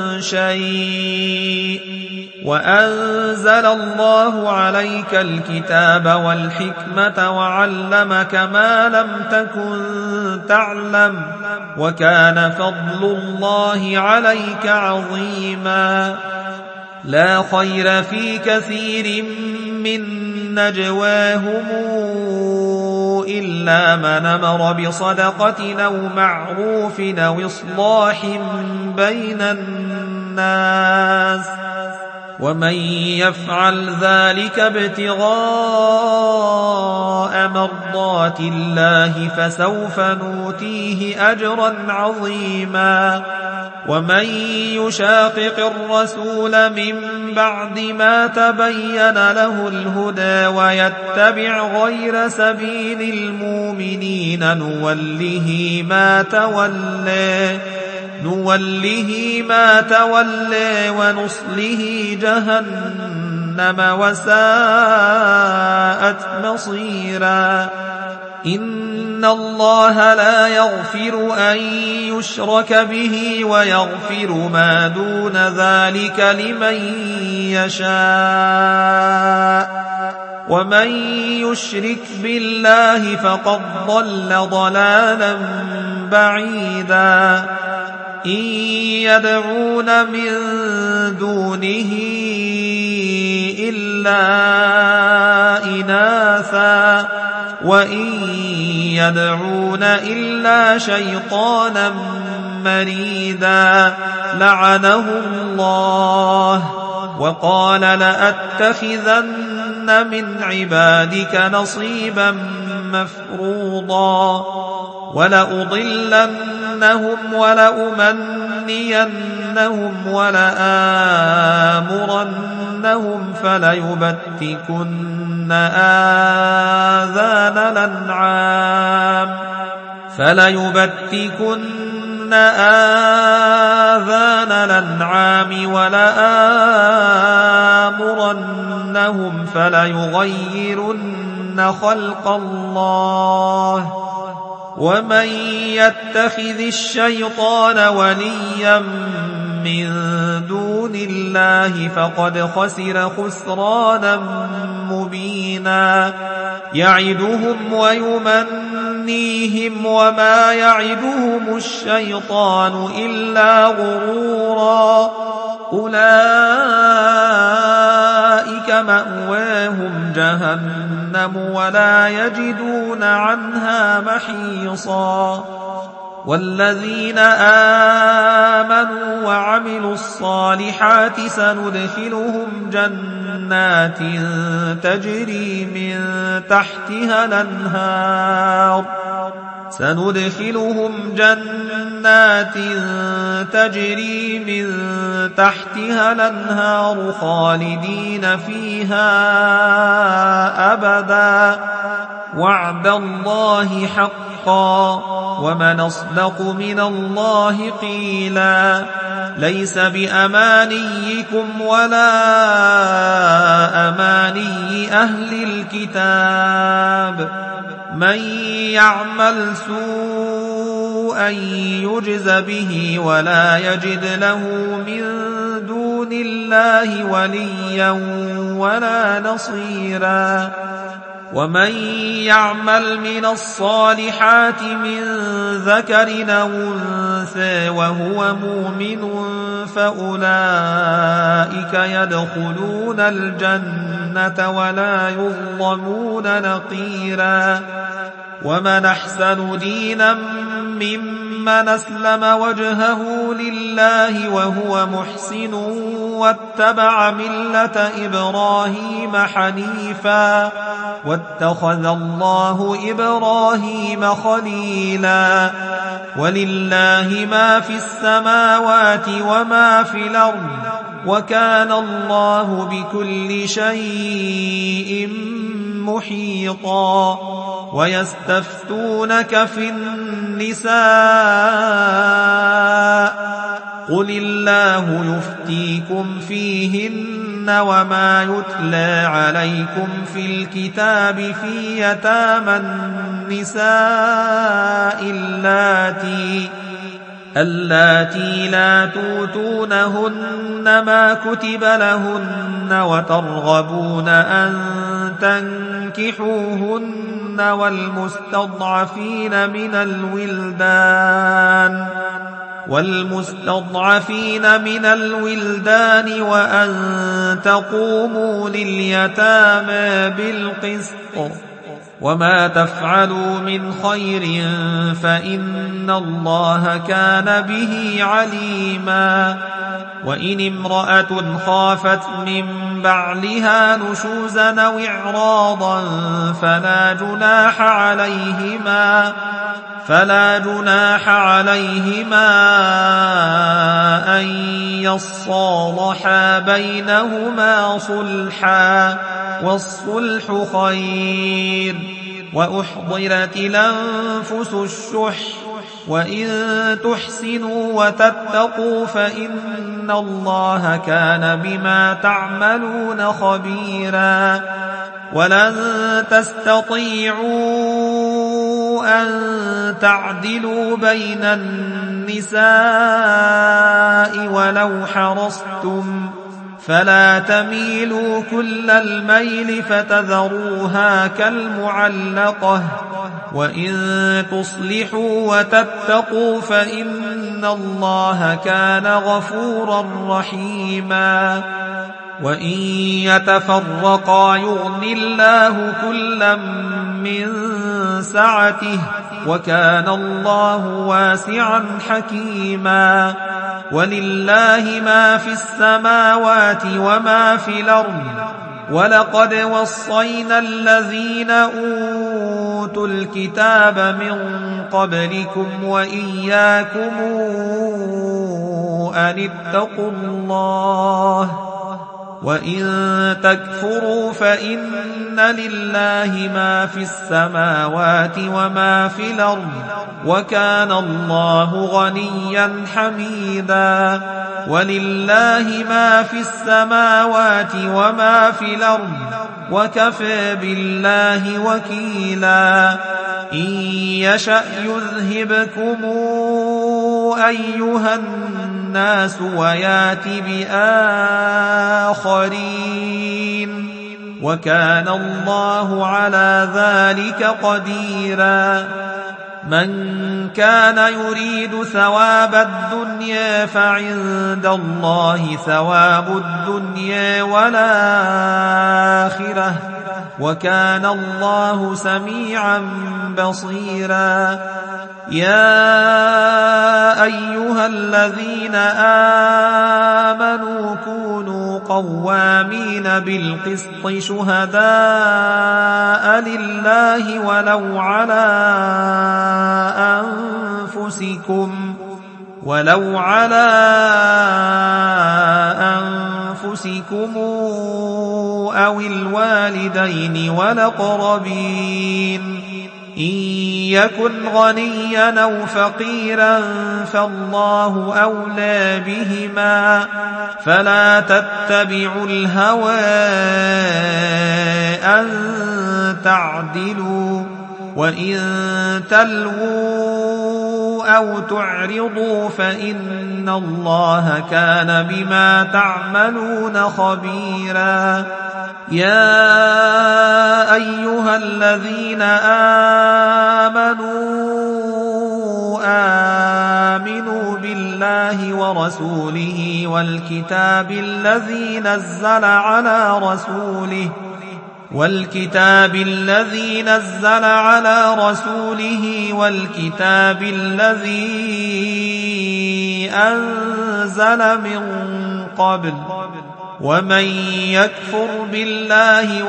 شيء. وأنزل الله عليك الكتاب والحكمة وعلمك ما لم تكن تعلم وكان فضل الله عليك عظيما. لا خير في كثير من نجواهم إلا من أمر بصدقة أو معروف أو إصلاح بين الناس ومن يفعل ذلك ابتغاء مرضات الله فسوف نؤتيه أجرا عظيما. ومن يشاقق الرسول من بعد ما تبين له الهدى ويتبع غير سبيل المؤمنين نوله ما تولى ونصله جهنم وساءت مصيرا. إن الله لا يغفر أن يشرك به ويغفر ما دون ذلك لمن يشاء ومن يشرك بالله فقد ضل ضلالا بعيدا. إن يدعون من دونه إلا إناثا وإن يدعون إلا شيطانا مريدا لعنه الله وقال لأتخذن من عبادك نصيبا مفروضا ولأضلنهم ولأمنينهم ولآمرنهم فليبتكن آذان الأنعام ولآمرنهم فليغيرن خلق الله ومن يتخذ الشيطان وليا من دون الله فقد خسر خسرانا مبينا يعدهم ويمنيهم وما يعدهم الشيطان إلا غرورا أولئك مأواهم جهنم ولا يجدون عنها محيصا والذين آمنوا وعملوا الصالحات سندخلهم جنات تجري من تحتها الأنهار خالدين فيها أبدا وعد الله حقا ومن أصدق من الله قيلا ليس بأمانيكم ولا أماني أهل الكتاب من يعمل سوءا يجز به ولا يجد له من دون الله وليا ولا نصيرا ومن يعمل من الصالحات من ذكر أو أنثى وهو مؤمن فأولئك يدخلون الجنة ولا يظلمون نقيرا ومن أحسن دينا ممن أسلم وجهه لله وهو محسن واتبع ملة إبراهيم حنيفا واتخذ الله إبراهيم خليلا ولله ما في السماوات وما في الأرض وكان الله بكل شيء محيطا ويستفتونك في النساء قل الله يفتيكم فيهن وما يتلى عليكم في الكتاب في يتامى النساء اللاتي لا توتونهن ما كتب لهن وترغبون أن تنكحوهن والمستضعفين من الولدان وأن تقوموا لليتامى بالقسط وما تفعلوا من خير فإن الله كان به عليما وإن امرأة خافت من بعلها نشوزا أو إعراضا فلا جناح عليهما أن يصالحا بينهما صلحا والصلح خير وأحضرت الأنفس الشح وإن تحسنوا وتتقوا فإن الله كان بما تعملون خبيرا ولن تستطيعوا أن تعدلوا بين النساء ولو حرصتم فلا تميلوا كل الميل فتذروها كالمعلقة وإن تصلحوا وتتقوا فإن الله كان غفورا رحيما وإن يتفرقا يغن الله كلا من سعته وكان الله واسعا حكيما ولله ما في السماوات وما في الأرض ولقد وصينا الذين أوتوا الكتاب من قبلكم وإياكم أن اتقوا الله وإن تكفروا فإن لله ما في السماوات وما في الأرض وكان الله غنيا حميدا ولله ما في السماوات وما في الأرض وكفى بالله وكيلا إن يشأ يذهبكم أيها الناس ويات بآخرين وكان الله على ذلك قديرا من كان يريد ثواب الدنيا فعند الله ثواب الدنيا والآخرة وكان الله سميعا بصيرا يا أيها الذين آمنوا كونوا قوامين بالقسط شهداء لله ولو على أنفسكم أو الوالدين والأقربين إن يكن غنيا أو فقيرا فالله أولى بهما فلا تتبعوا الهوى أن تعدلوا وإن تلووا أو تعرضوا فإن الله كان بما تعملون خبيرا يا أيها الذين آمنوا بالله ورسوله والكتاب الذي نزل على رسوله والكتاب الذي أنزل من قبل ومن يكفر بالله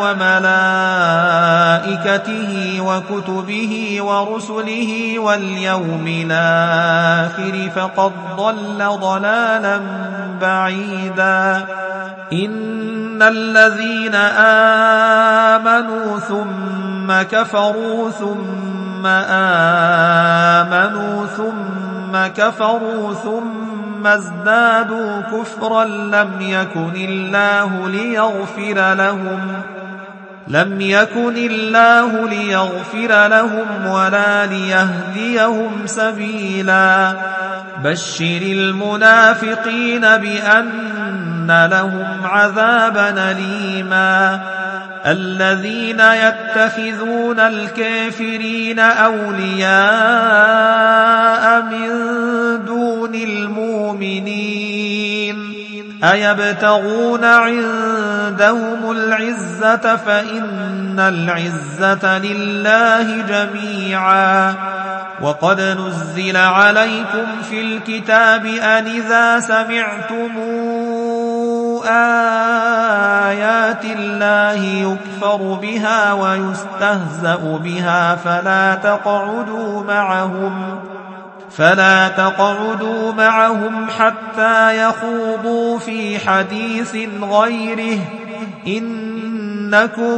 وملائكته وكتبه ورسله واليوم الآخر فقد ضل ضلالا بعيدا إن الذين آمنوا ثم كفروا ثم آمنوا ثم كفروا ثم ازدادوا كفرا لم يكن الله ليغفر لهم ولا ليهديهم سبيلا بشر المنافقين بأن لهم عذابا أليما الذين يتخذون الكافرين أولياء من دون المؤمنين أيبتغون عندهم العزة فإن العزة لله جميعا وقد نزل عليكم في الكتاب أن إذا سمعتم آيات الله يكفر بها ويستهزأ بها فلا تقعدوا معهم حتى يخوضوا في حديث غيره إنكم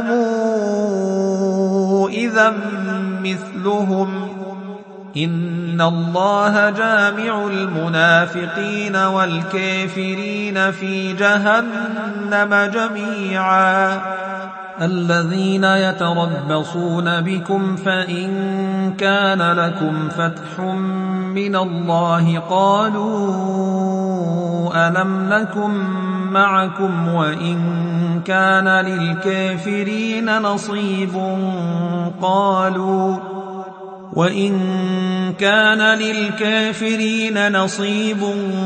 إذا مثلهم إن الله جامع المنافقين والكافرين في جهنم جميعا الذين يتربصون بكم فإن كان لكم فتح من الله قالوا ألم نكن معكم وإن كان للكافرين نصيب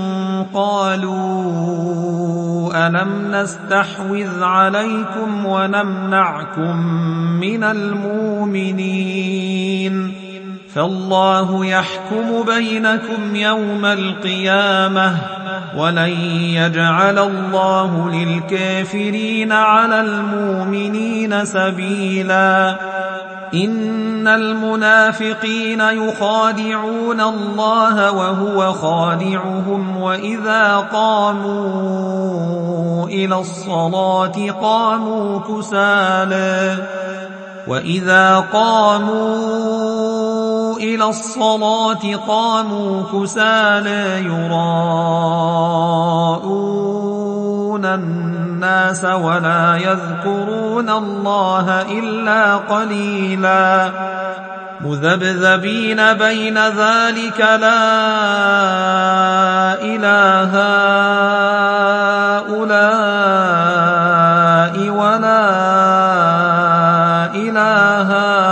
قالوا ألم نستحوذ عليكم ونمنعكم من المؤمنين فالله يحكم بينكم يوم القيامة ولن يجعل الله للكافرين على المؤمنين سبيلا إن المنافقين يخادعون الله وهو خادعهم وإذا قاموا إلى الصلاة قاموا كسالى يراءون الناس ولا يذكرون الله إلا قليلا مذبذبين بين ذلك لا إله هؤلاء ولا إله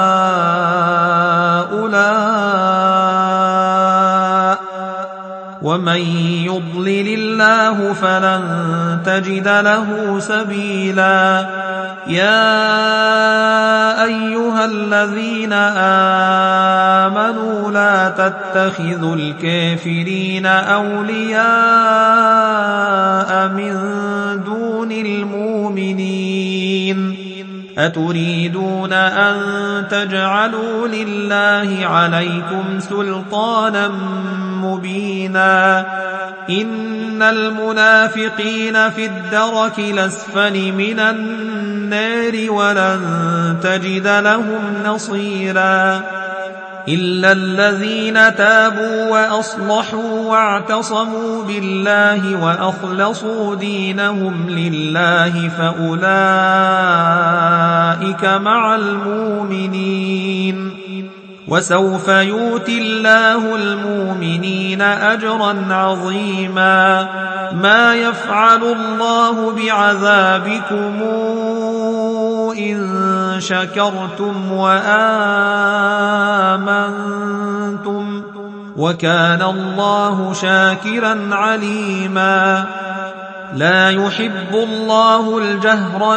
هؤلاء ومن يضلل الله فلن تجد له سبيلا يا أيها الذين آمنوا لا تتخذوا الكافرين أولياء من دون المؤمنين أتريدون أن تجعلوا لله عليكم سلطانا مبينا إن المنافقين في الدرك الأسفل من النار ولن تجد لهم نصيرا إلا الذين تابوا وأصلحوا واعتصموا بالله وأخلصوا دينهم لله فأولئك مع المؤمنين وسوف يؤتي الله المؤمنين أجرا عظيما ما يفعل الله بعذابكم إن شكرتم وآمنتم وكان الله شاكرا عليما لا يحب الله الجهر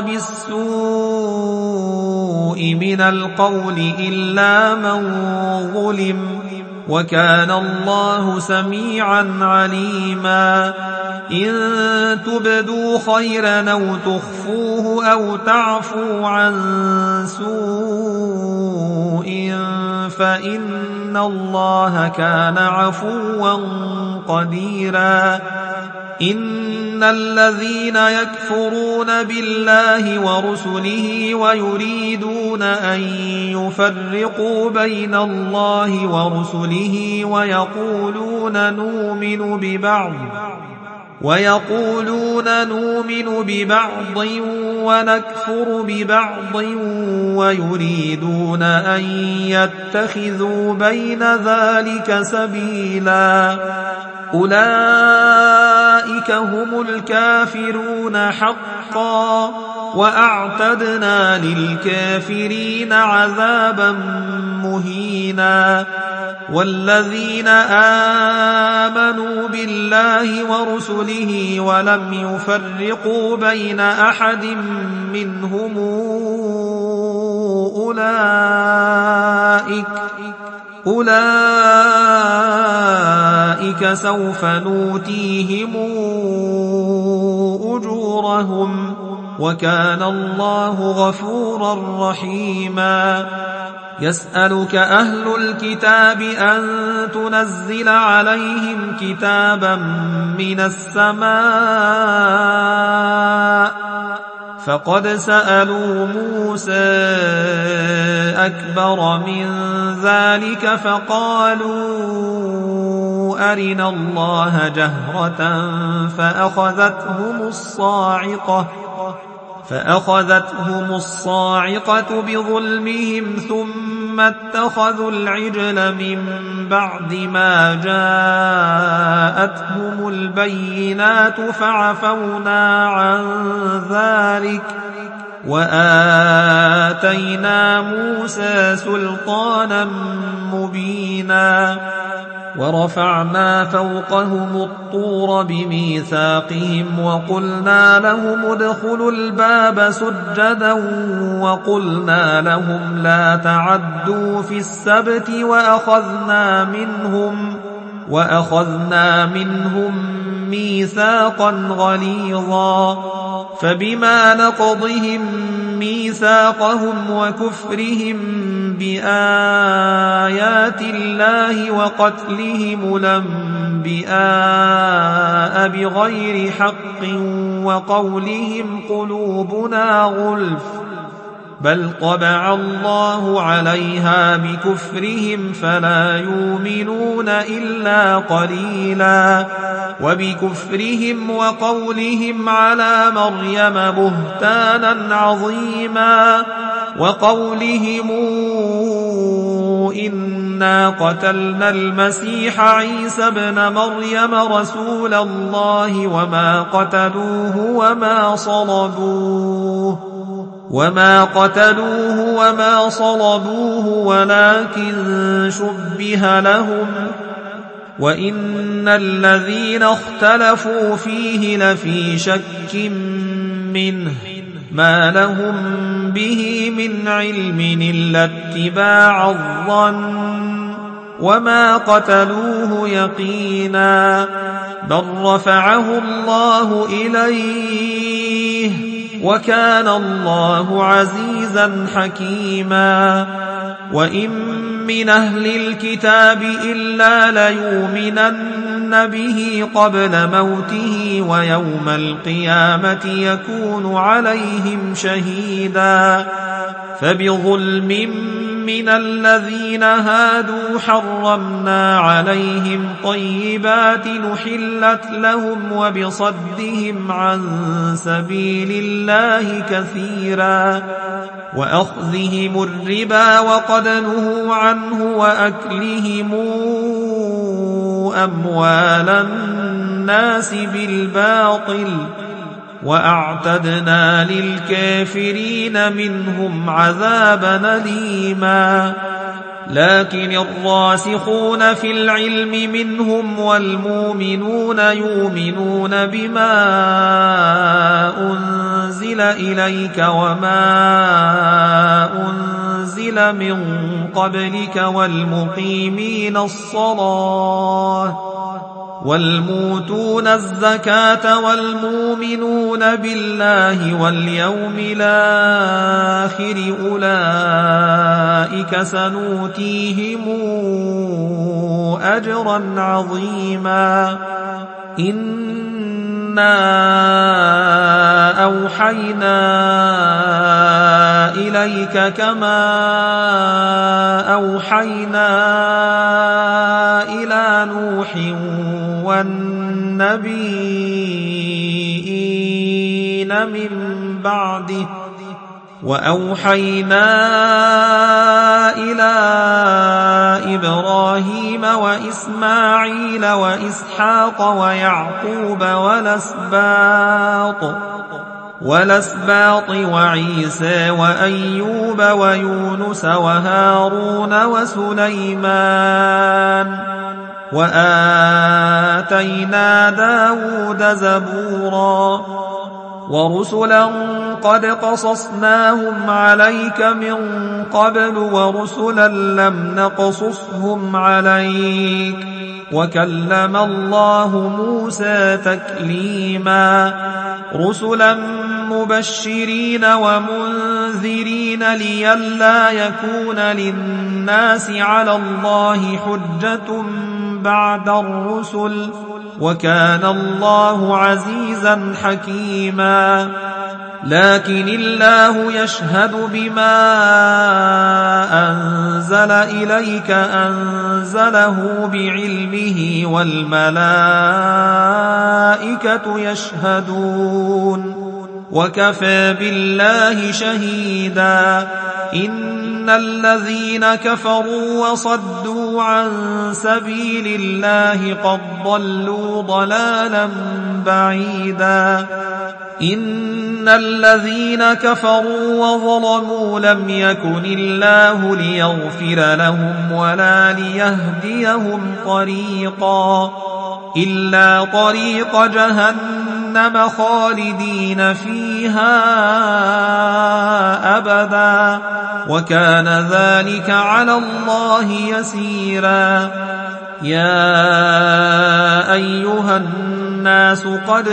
بالسوء من القول إلا من ظلم وكان الله سميعا عليما إن تبدوا خيرا أو تخفوه أو تعفوا عن سوء فإن الله كان عفوا قديرا إن الذين يكفرون بالله ورسله ويريدون أن يفرقوا بين الله ورسله ويقولون نؤمن ببعض ونكفر ببعض ويريدون أن يتخذوا بين ذلك سبيلا أولئك هم الكافرون حقا وأعتدنا للكافرين عذابا مهينا والذين آمنوا بالله ورسله ولم يفرقوا بين أحد منهم أولئك سوف نؤتيهم أجورهم وكان الله غفورا رحيما يسألك أهل الكتاب أن تنزل عليهم كتابا من السماء فقد سألوا موسى أكبر من ذلك فقالوا أرنا الله جهرة فأخذتهم الصاعقة بظلمهم ثم اتخذوا العجل من بعد ما جاءتهم البينات فعفونا عن ذلك وآتينا موسى سلطانا مبينا ورفعنا فوقهم الطور بميثاقهم وقلنا لهم ادخلوا الباب سجدا وقلنا وأخذنا منهم ميثاقا غليظا فبما نقضهم ميثاقهم وكفرهم بآيات الله وقتلهم الأنبياء بغير حق وقولهم قلوبنا غلف بل طبع الله عليها بكفرهم فلا يؤمنون إلا قليلا وبكفرهم وقولهم على مريم بهتانا عظيما وقولهم إنا قتلنا المسيح عيسى ابن مريم رسول الله وما قتلوه وما صلبوه ولكن شبه لهم وإن الذين اختلفوا فيه لفي شك منه ما لهم به من علم إلا اتباع الظن وما قتلوه يقينا بل رفعه الله إليه وكان الله عزيزا حكيما وإن من أهل الكتاب إلا ليؤمنن به قبل موته ويوم القيامة يكون عليهم شهيدا فبظلم من الذين هادوا حرمنا عليهم طيبات نحلت لهم وبصدهم عن سبيل الله كثيرا وأخذهم الربا وقد نهوا عنه وأكلهم أموال الناس بالباطل وأعتدنا للكافرين منهم عذابا أليما لكن الراسخون في العلم منهم والمؤمنون يؤمنون بما أنزل إليك وما أنزل من قبلك والمقيمين الصلاة والموتون الزكاة والمؤمنون بالله واليوم الآخر أولئك سنؤتيهم أجرا عظيما إنا أوحينا إليك كما أوحينا إلى نوح والنبيين من بعده وأوحينا إلى إبراهيم وإسماعيل وإسحاق ويعقوب والأسباط وعيسى وأيوب ويونس وهارون وسليمان وآتينا داود زبورا ورسلا قد قصصناهم عليك من قبل ورسلا لم نقصصهم عليك وكلم الله موسى تكليما رسلا مبشرين ومنذرين لئلا يكون للناس على الله حجة بعد الرسل وكان الله عزيزا حكيما لكن الله يشهد بما أنزل إليك أنزله بعلمه والملائكة يشهدون وكفى بالله شهيدا إن الذين كفروا وصدوا عن سبيل الله قد ضلوا ضلالا بعيدا إن الذين كفروا وظلموا لم يكن الله ليغفر لهم ولا ليهديهم طريقا إلا طريق جهنم خالدين فيها أبدا وكان ذلك على الله يسيرا. يا أيها الناس قد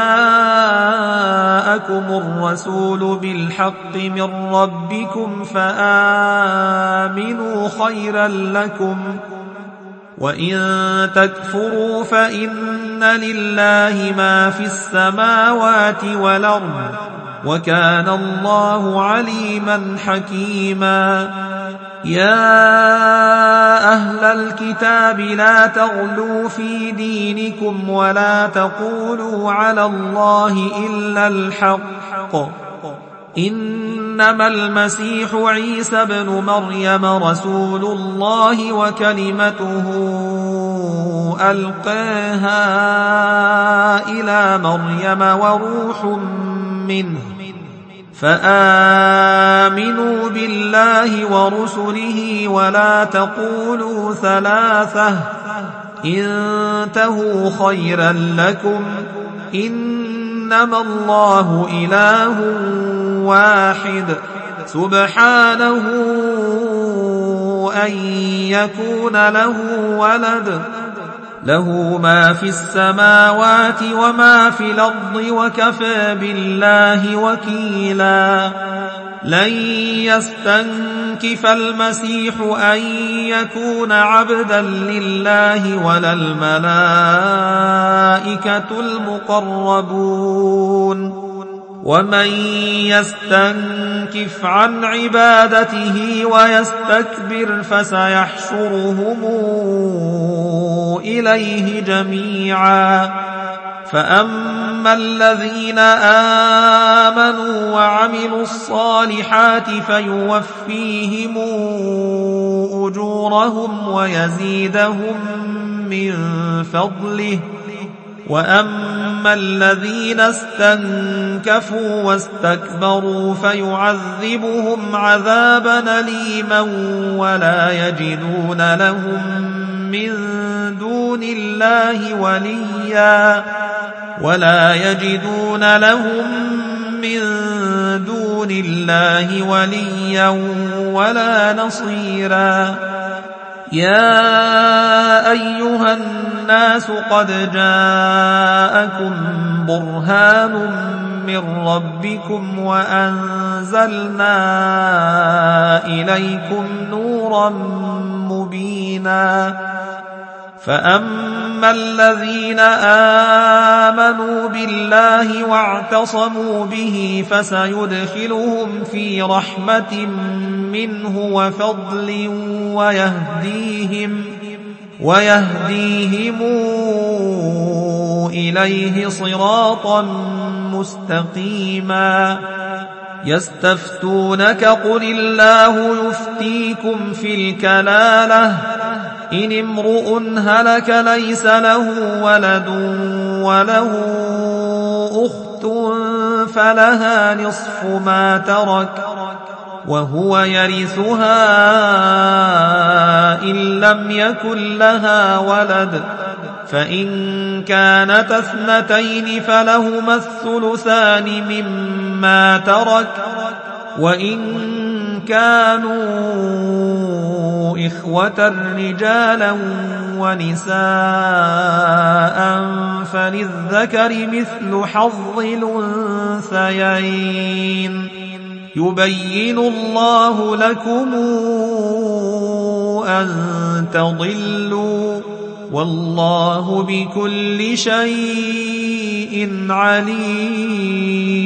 جاءكم الرسول بالحق من ربكم فآمنوا خيرا لكم وإن تكفروا فإن لله ما في السماوات والأرض وكان الله عليما حكيما. يا أهل الكتاب لا تغلوا في دينكم ولا تقولوا على الله إلا الحق إنما المسيح عيسى بن مريم رسول الله وكلمته ألقاها إلى مريم وروح منه فآمنوا بالله ورسله ولا تقولوا ثلاثة انتهوا خيرا لكم إنما الله إله واحد سبحانه أن يكون له ولد له ما في السماوات وما في الأرض وكفى بالله وكيلا. لن يستنكف المسيح أن يكون عبدا لله ولا الملائكة المقربون ومن يستنكف عن عبادته ويستكبر فسيحشرهم إليه جميعا. فأما الذين آمنوا وعملوا الصالحات فيوفيهم أجورهم ويزيدهم من فضله وأما الذين استنكفوا واستكبروا فيعذبهم عذابا أليما ولا يجدون لهم من دون الله وليا ولا نصيرا. يا أيها الناس قد جاءكم برهان من ربكم وأنزلنا إليكم نورا مبينا. فأما الذين آمنوا بالله واعتصموا به فسيدخلهم في رحمة منه وفضل ويهديهم إليه صراطا مستقيما. يستفتونك قل الله يفتيكم في الكلالة إن امرؤ هلك ليس له ولد وله أخت فلها نصف ما ترك وهو يرثها إن لم يكن لها ولد فإن كانت اثنتين فلهما الثلثان مما ترك وإن كانوا إخوة رجالا ونساء فللذكر مثل حظ الأنثيين يبين الله لكم أن تضلوا والله بكل شيء عليم.